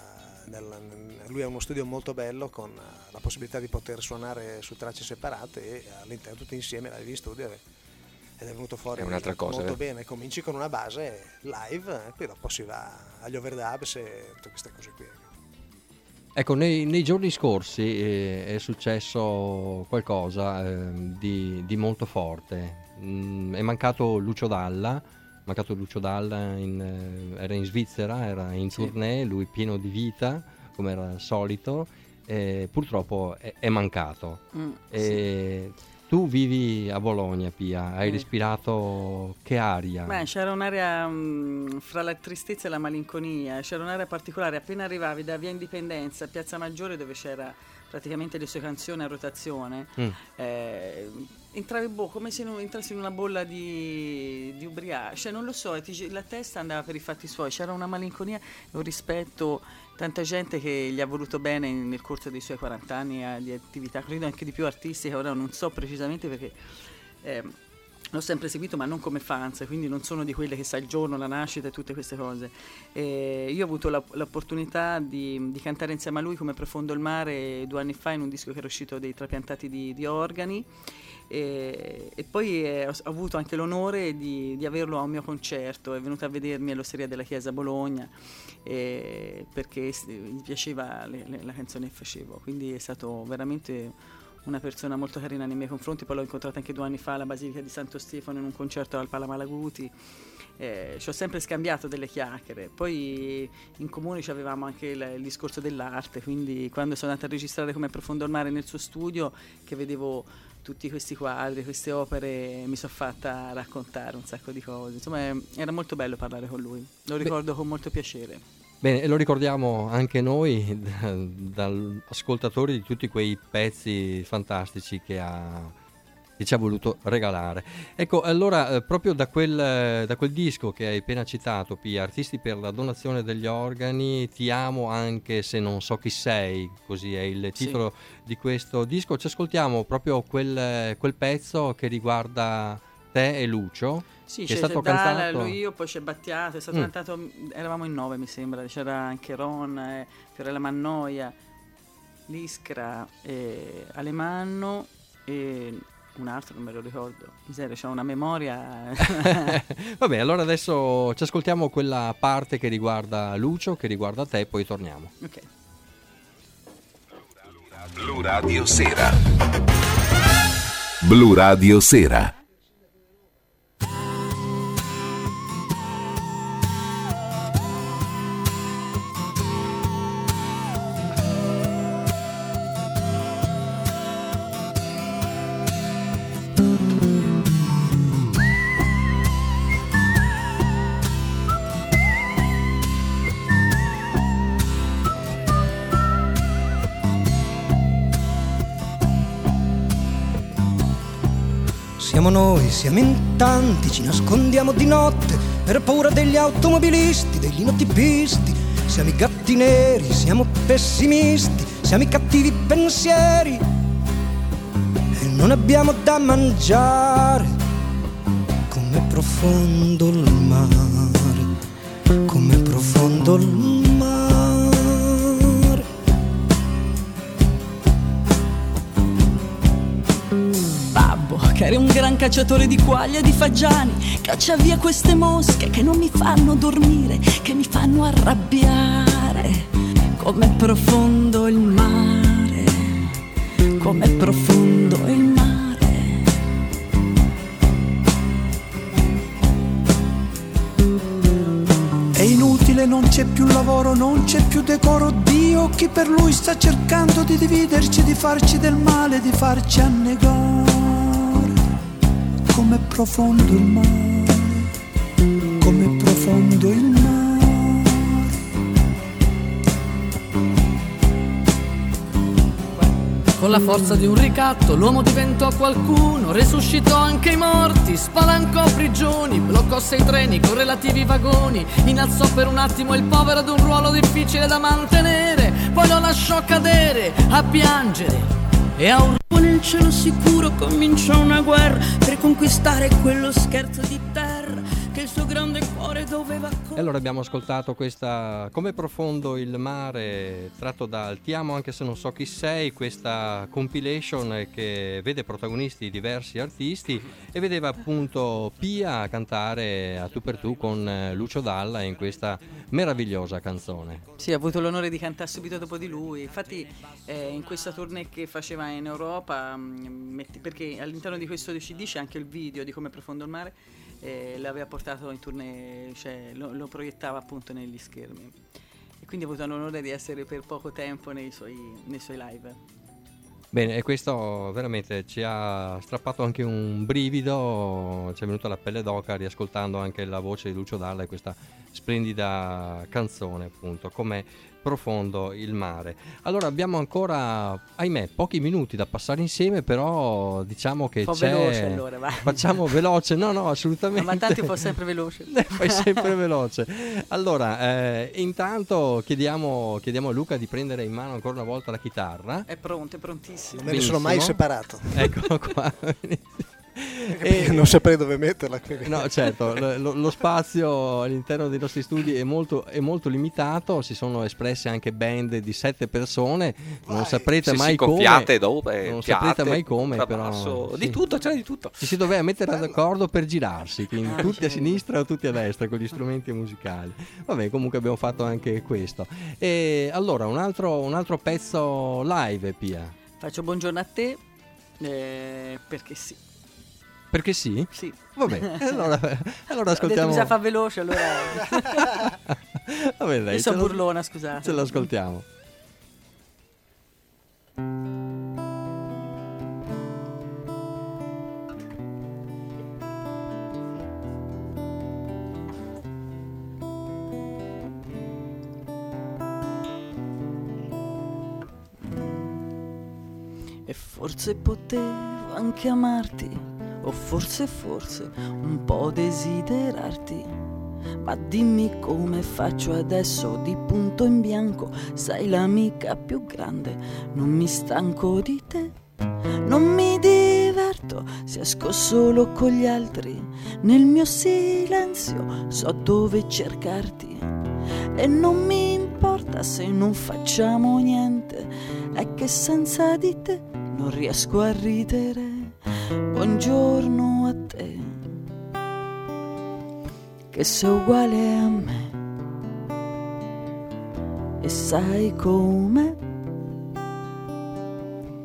lui ha uno studio molto bello con la possibilità di poter suonare su tracce separate e all'interno tutti insieme live in studio. Ed è venuto fuori un'altra cosa, molto bene. Cominci con una base live, poi dopo si va agli overdubs e tutte queste cose qui. Ecco, nei giorni scorsi è successo qualcosa di molto forte. È mancato Lucio Dalla. Era in Svizzera, era in tournée, lui pieno di vita, come era al solito, e purtroppo è mancato. Tu vivi a Bologna, Pia, hai respirato che aria? Beh, c'era un'area fra la tristezza e la malinconia, c'era un'area particolare, appena arrivavi da Via Indipendenza a Piazza Maggiore, dove c'era praticamente le sue canzoni a rotazione, entravi come se entrassi in una bolla di ubriaco, cioè non lo so, la testa andava per i fatti suoi, c'era una malinconia, un rispetto, tanta gente che gli ha voluto bene nel corso dei suoi 40 anni di attività, credo anche di più artistica, ora non so precisamente perché l'ho sempre seguito ma non come fans, quindi non sono di quelle che sa il giorno, la nascita e tutte queste cose. Io ho avuto l'opportunità di cantare insieme a lui come Profondo il mare 2 anni fa in un disco che era uscito dei Trapiantati di organi. E poi ho avuto anche l'onore di averlo a un mio concerto, è venuto a vedermi all'Osteria della Chiesa a Bologna perché gli piaceva la canzone che facevo, quindi è stato veramente una persona molto carina nei miei confronti. Poi l'ho incontrato anche 2 anni fa alla Basilica di Santo Stefano in un concerto al Pala Malaguti. Ci ho sempre scambiato delle chiacchiere. Poi in comune avevamo anche il discorso dell'arte, quindi quando sono andata a registrare come Profondo il mare nel suo studio, che vedevo tutti questi quadri, queste opere, mi sono fatta raccontare un sacco di cose. Insomma, era molto bello parlare con lui, lo ricordo con molto piacere. Bene, e lo ricordiamo anche noi dall'ascoltatori di tutti quei pezzi fantastici che ci ha voluto regalare. Ecco, allora proprio da quel disco che hai appena citato, Pia, Artisti per la donazione degli organi, Ti amo anche se non so chi sei, così è il titolo di questo disco. Ci ascoltiamo proprio quel pezzo che riguarda te e Lucio. Sì, che c'è è stato Dalla, cantato. lui, io, poi c'è Battiato, è stato cantato, eravamo in 9 mi sembra, c'era anche Ron, Fiorella Mannoia, l'Iskra, Alemanno e un altro non me lo ricordo, miseria, c'ho una memoria. Vabbè, allora adesso ci ascoltiamo quella parte che riguarda Lucio, che riguarda te, poi torniamo. Ok. Blu Radio Sera. Blu Radio Sera. Siamo noi, siamo in tanti, ci nascondiamo di notte per paura degli automobilisti, dei linottipisti. Siamo i gatti neri, siamo pessimisti, siamo i cattivi pensieri e non abbiamo da mangiare. Com'è profondo il mare, com'è profondo il mare. Che eri un gran cacciatore di quaglie e di fagiani, caccia via queste mosche che non mi fanno dormire, che mi fanno arrabbiare. Com'è profondo il mare, com'è profondo il mare. È inutile, non c'è più lavoro, non c'è più decoro. Dio, chi per lui sta cercando di dividerci, di farci del male, di farci annegare. Com'è profondo il mare, com'è profondo il mare. Con la forza di un ricatto l'uomo diventò qualcuno, resuscitò anche i morti, spalancò prigioni, bloccò 6 treni con relativi vagoni, innalzò per un attimo il povero ad un ruolo difficile da mantenere, poi lo lasciò cadere a piangere e a urlare. Nel cielo sicuro cominciò una guerra per conquistare quello scherzo di terra che il suo grande cuore doveva. E allora abbiamo ascoltato questa Come profondo il mare, tratto dal Ti amo anche se non so chi sei, questa compilation che vede protagonisti diversi artisti e vedeva appunto Pia cantare a tu per tu con Lucio Dalla in questa meravigliosa canzone. Sì, ho avuto l'onore di cantare subito dopo di lui. Infatti in questa tournée che faceva in Europa, perché all'interno di questo CD c'è anche il video di Come profondo il mare, l'aveva portato in tournée, cioè lo proiettava appunto negli schermi, e quindi ho avuto l'onore di essere per poco tempo nei suoi live. Bene, e questo veramente ci ha strappato anche un brivido, ci è venuta la pelle d'oca riascoltando anche la voce di Lucio Dalla e questa splendida canzone appunto, Com'è profondo il mare. Allora abbiamo ancora, ahimè, pochi minuti da passare insieme, però diciamo che un po' c'è... veloce allora, vai. Facciamo veloce, no, assolutamente. Ma tanti fa sempre veloce. Fai sempre veloce. Allora, intanto chiediamo a Luca di prendere in mano ancora una volta la chitarra. È pronto, è prontissimo. Non me ne sono mai separato. Eccolo qua. Non saprei dove metterla. No, certo, lo spazio all'interno dei nostri studi è molto limitato, si sono espresse anche band di 7 persone, non saprete mai come. Non saprete mai come, però sì. Di tutto, c'è di tutto. Ci si doveva mettere d'accordo per girarsi, quindi tutti a sinistra o tutti a destra con gli strumenti musicali. Vabbè, comunque abbiamo fatto anche questo. E allora un altro pezzo live, Pia. Faccio buongiorno a te, perché sì. Perché sì? Sì. Vabbè, allora ascoltiamo. Bisogna far veloce, allora. Vabbè, dai, io sono burlona, scusate. Ce l'ascoltiamo. E forse potevo anche amarti, o forse un po' desiderarti, ma dimmi come faccio adesso di punto in bianco, sei l'amica più grande, non mi stanco di te, non mi diverto se esco solo con gli altri, nel mio silenzio so dove cercarti e non mi importa se non facciamo niente, è che senza di te non riesco a ridere. Buongiorno a te, che sei uguale a me e sai com'è.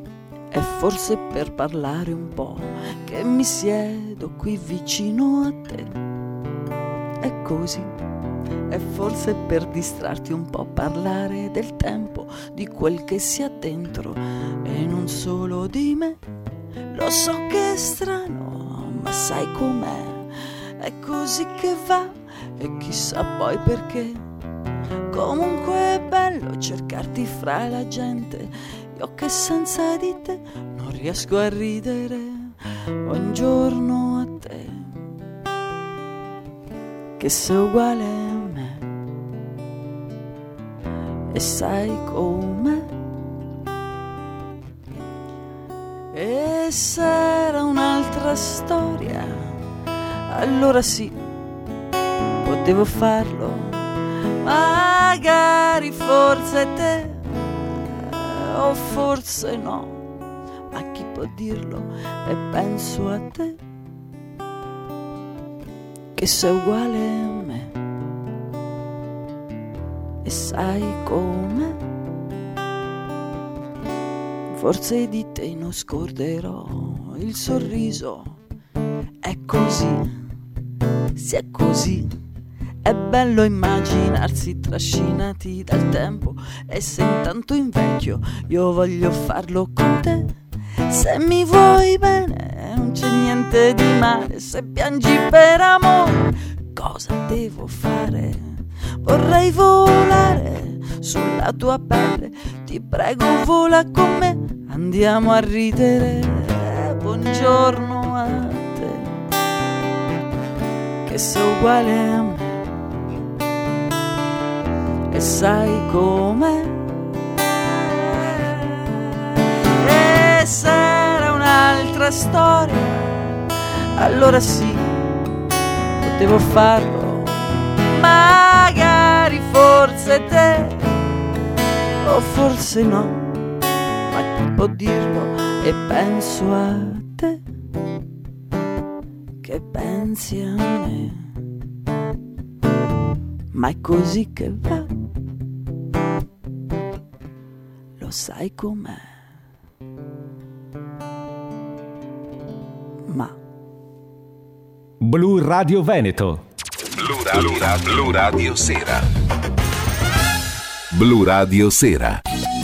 forse per parlare un po' che mi siedo qui vicino a te. È così, è forse per distrarti un po', parlare del tempo, di quel che si ha dentro e non solo di me. Lo so che è strano, ma sai com'è, è così che va e chissà poi perché. Comunque è bello cercarti fra la gente, io che senza di te non riesco a ridere. Buongiorno a te, che sei uguale a me e sai com'è. E se era un'altra storia, allora sì, potevo farlo, magari forse te, o forse no, ma chi può dirlo? E penso a te, che sei uguale a me e sai com'è. Forse di te non scorderò il sorriso, è così, se è così, è bello immaginarsi trascinati dal tempo, e se intanto invecchio io voglio farlo con te. Se mi vuoi bene non c'è niente di male, se piangi per amore cosa devo fare? Vorrei volare sulla tua pelle, ti prego vola con me, andiamo a ridere. Buongiorno a te, che sei uguale a me e sai com'è. E se era un'altra storia, allora sì, potevo farlo, magari forse te, o forse no, ma chi può dirlo? E penso a te, che pensi a me, ma è così che va, lo sai com'è. Ma Blu Radio Veneto. Blu Radio Sera. Blu Radio Sera.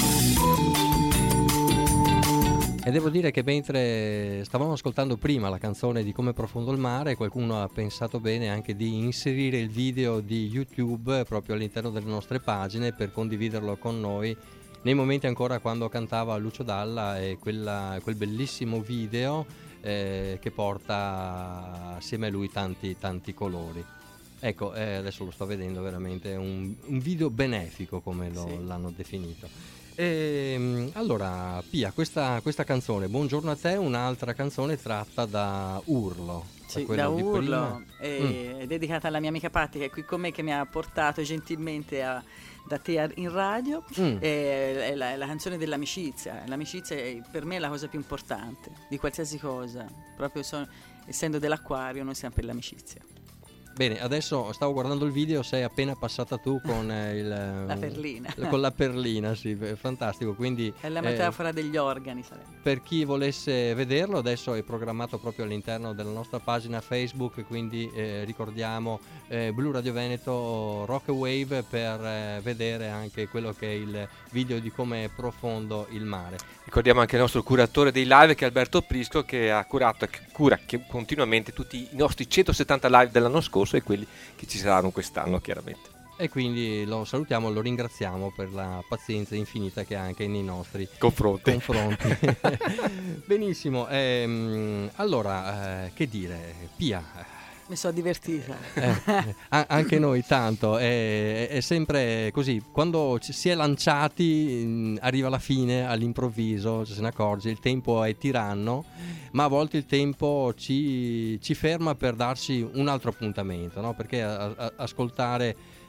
E devo dire che mentre stavamo ascoltando prima la canzone di Come profondo il mare, qualcuno ha pensato bene anche di inserire il video di YouTube proprio all'interno delle nostre pagine per condividerlo con noi nei momenti ancora quando cantava Lucio Dalla, e quel bellissimo video che porta assieme a lui tanti tanti colori. Ecco, adesso lo sto vedendo, veramente un video benefico come l'hanno definito. Allora Pia, questa canzone Buongiorno a te, un'altra canzone tratta da Urlo. Sì, da Urlo, è dedicata alla mia amica Patti, che è qui con me, che mi ha portato gentilmente da te in radio. È la canzone dell'amicizia. L'amicizia è per me la cosa più importante di qualsiasi cosa, proprio essendo dell'Acquario noi siamo per l'amicizia. Bene, adesso stavo guardando il video, sei appena passata tu con la perlina. Con la perlina, sì, fantastico. Quindi è la metafora degli organi, sarebbe. Per chi volesse vederlo, adesso è programmato proprio all'interno della nostra pagina Facebook, quindi ricordiamo Blu Radio Veneto Rock Wave per vedere anche quello che è il video di Come profondo il mare. Ricordiamo anche il nostro curatore dei live, che è Alberto Prisco, che ha curato e cura continuamente tutti i nostri 170 live dell'anno scorso e quelli che ci saranno quest'anno, chiaramente. E quindi lo salutiamo, lo ringraziamo per la pazienza infinita che ha anche nei nostri confronti. Benissimo, allora che dire, Pia? Mi sono divertita. Anche noi tanto, è sempre così, quando si è lanciati arriva la fine all'improvviso, se ne accorge, il tempo è tiranno, ma a volte il tempo ci ferma per darci un altro appuntamento, no? Perché ascoltare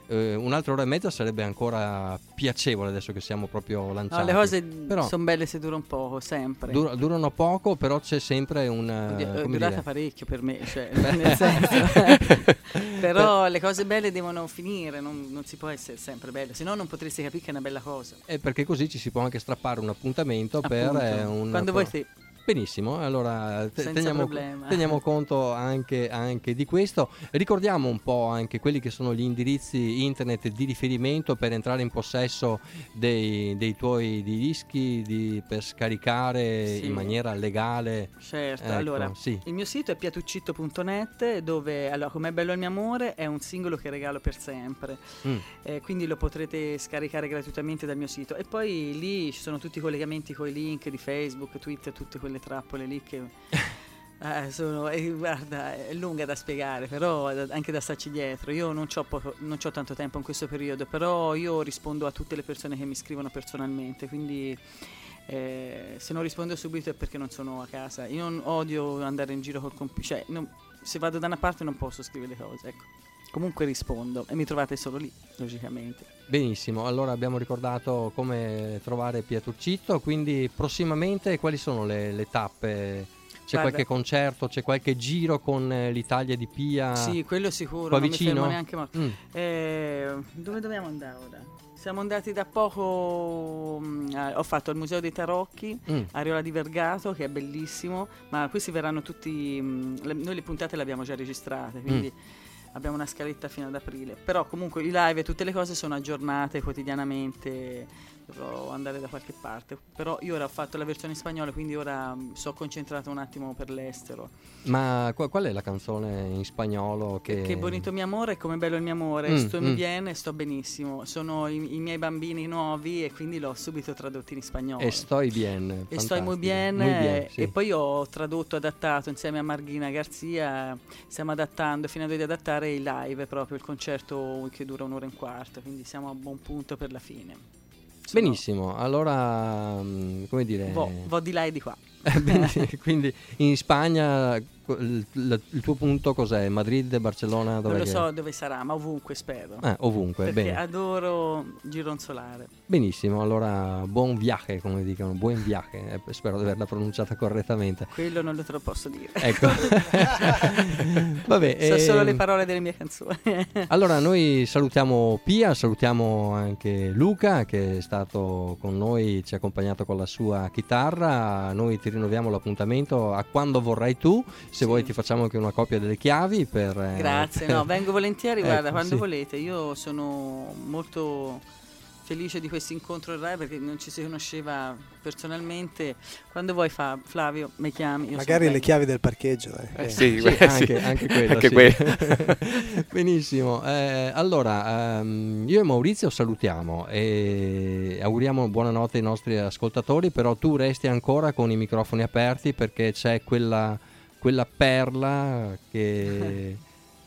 un'altra ora e mezza sarebbe ancora piacevole, adesso che siamo proprio lanciati. No, le cose sono belle se durano poco, sempre. Durano poco, però c'è sempre è durata parecchio per me, cioè, nel senso. Però le cose belle devono finire, non si può essere sempre bello, se no non potresti capire che è una bella cosa. Perché così ci si può anche strappare un appuntamento per quando vuoi te. Benissimo, allora teniamo conto anche di questo. Ricordiamo un po' anche quelli che sono gli indirizzi internet di riferimento per entrare in possesso dei tuoi dischi, per scaricare in maniera legale. Certo, allora il mio sito è piatuccitto.net, dove Com'è bello il mio amore è un singolo che regalo per sempre, quindi lo potrete scaricare gratuitamente dal mio sito, e poi lì ci sono tutti i collegamenti con i link di Facebook, Twitter, tutte quelle trappole lì che guarda, è lunga da spiegare, però anche da starci dietro. Io non c'ho tanto tempo in questo periodo, però io rispondo a tutte le persone che mi scrivono personalmente, quindi se non rispondo subito è perché non sono a casa. Io non odio andare in giro col computer, se vado da una parte non posso scrivere le cose, ecco. Comunque rispondo e mi trovate solo lì, logicamente. Benissimo, allora abbiamo ricordato come trovare Piatuccitto, quindi prossimamente quali sono le tappe? C'è qualche concerto, c'è qualche giro con l'Italia di Pia? Sì, quello sicuro, qua non vicino? Mi fermo neanche dove dobbiamo andare ora? Siamo andati da poco, ho fatto il Museo dei Tarocchi a Riola di Vergato, che è bellissimo, ma questi verranno tutti, noi le puntate le abbiamo già registrate, quindi abbiamo una scaletta fino ad aprile, però comunque i live e tutte le cose sono aggiornate quotidianamente, dovrò andare da qualche parte, però io ora ho fatto la versione spagnola, quindi ora sono concentrato un attimo per l'estero. Ma qual è la canzone in spagnolo che bonito mi amore e come bello il mio amore, sto mi bien e sto benissimo, sono i miei bambini nuovi e quindi l'ho subito tradotto in spagnolo. Estoy bien. E sto muy bien, sì. E poi ho tradotto, adattato insieme a Marghina Garzia, stiamo adattando, finendo di adattare i live, proprio il concerto che dura un'ora e un quarto, quindi siamo a buon punto per la fine. Benissimo, allora come dire, vo di là e di qua. Quindi in Spagna il tuo punto cos'è? Madrid, Barcellona? Non lo so dove sarà, ma ovunque spero. Ovunque, perché bene. Adoro gironzolare. Benissimo, allora buon viaje, come dicono, buon viaje, spero di averla pronunciata correttamente. Quello non te lo posso dire. Ecco. Vabbè, so solo le parole delle mie canzoni. Allora noi salutiamo Pia, salutiamo anche Luca che è stato con noi, ci ha accompagnato con la sua chitarra. Noi ti rinnoviamo l'appuntamento a quando vorrai tu. Se vuoi ti facciamo anche una copia delle chiavi per... Grazie, no, vengo volentieri, guarda, quando volete. Io sono molto felice di questo incontro in Rai perché non ci si conosceva personalmente. Quando vuoi Flavio, mi chiami. Magari le chiavi del parcheggio. Sì, anche quello. Anche sì. Benissimo. Allora, io e Maurizio salutiamo e auguriamo buonanotte ai nostri ascoltatori, però tu resti ancora con i microfoni aperti perché c'è quella perla che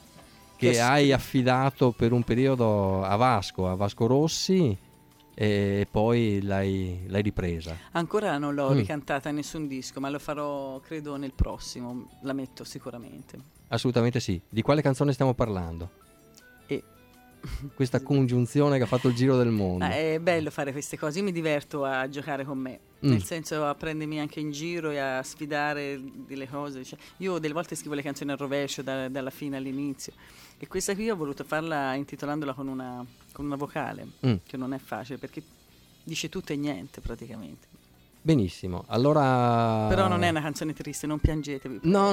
hai affidato per un periodo a Vasco Rossi e poi l'hai ripresa. Ancora non l'ho ricantata in nessun disco, ma lo farò credo nel prossimo, la metto sicuramente. Assolutamente sì. Di quale canzone stiamo parlando? Questa congiunzione che ha fatto il giro del mondo. È bello fare queste cose, io mi diverto a giocare con me, nel senso a prendermi anche in giro e a sfidare delle cose, cioè, io delle volte scrivo le canzoni al rovescio dalla fine all'inizio, e questa qui ho voluto farla intitolandola con una vocale che non è facile perché dice tutto e niente praticamente. Benissimo, allora... Però non è una canzone triste, non piangetevi. No.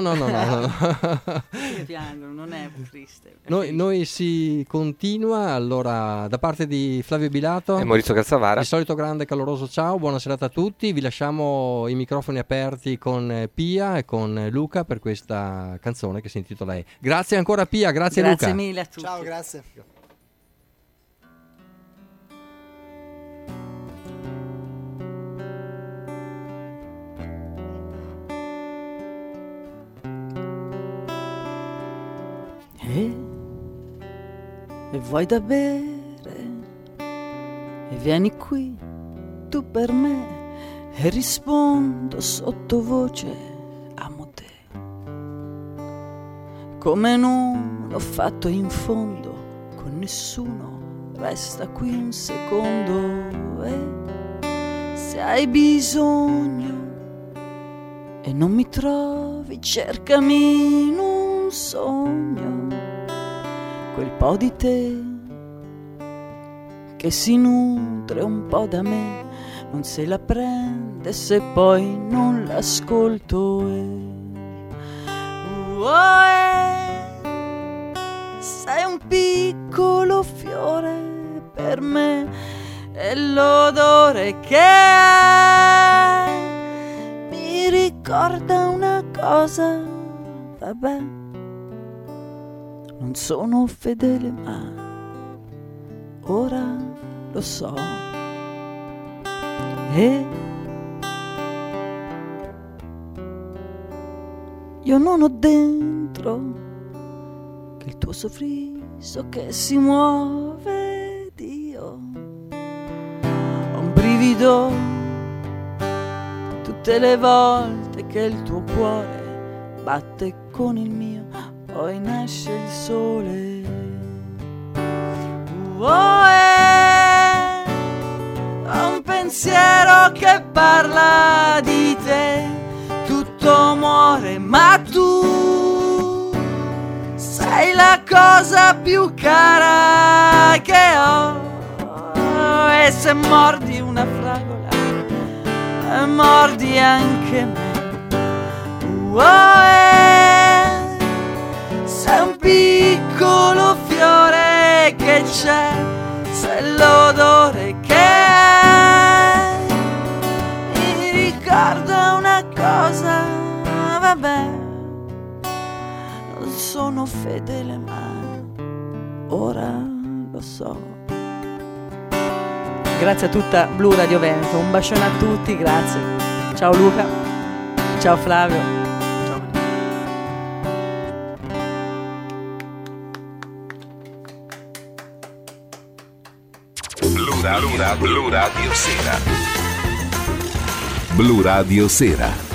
Io piangono, non è triste. Noi si continua, allora, da parte di Flavio Bilato e Maurizio Calzavara. Il solito grande e caloroso ciao, buona serata a tutti. Vi lasciamo i microfoni aperti con Pia e con Luca per questa canzone che si intitola Grazie ancora Pia, grazie Luca. Grazie mille a tutti. Ciao, grazie. E vuoi da bere e vieni qui tu per me e rispondo sottovoce amo te come non l'ho fatto in fondo con nessuno, resta qui un secondo e se hai bisogno e non mi trovi, cercami in un sogno, quel po' di te che si nutre un po' da me, non se la prende se poi non l'ascolto sei un piccolo fiore per me e l'odore che hai mi ricorda una cosa, vabbè, non sono fedele ma ora lo so e io non ho dentro che il tuo sorriso che si muove, Dio, ho un brivido tutte le volte che il tuo cuore batte con il mio, poi nasce il sole. Ho un pensiero che parla di te, tutto muore ma tu sei la cosa più cara che ho e se mordi una fragola mordi anche me. Sei un piccolo fiore che c'è, sei l'odore che hai mi ricorda una cosa, vabbè, non sono fedele ma ora lo so. Grazie a tutta Blu Radio Veneto, un bacione a tutti, grazie. Ciao Luca, ciao Flavio. Blu Radio Sera. Blu Radio Sera.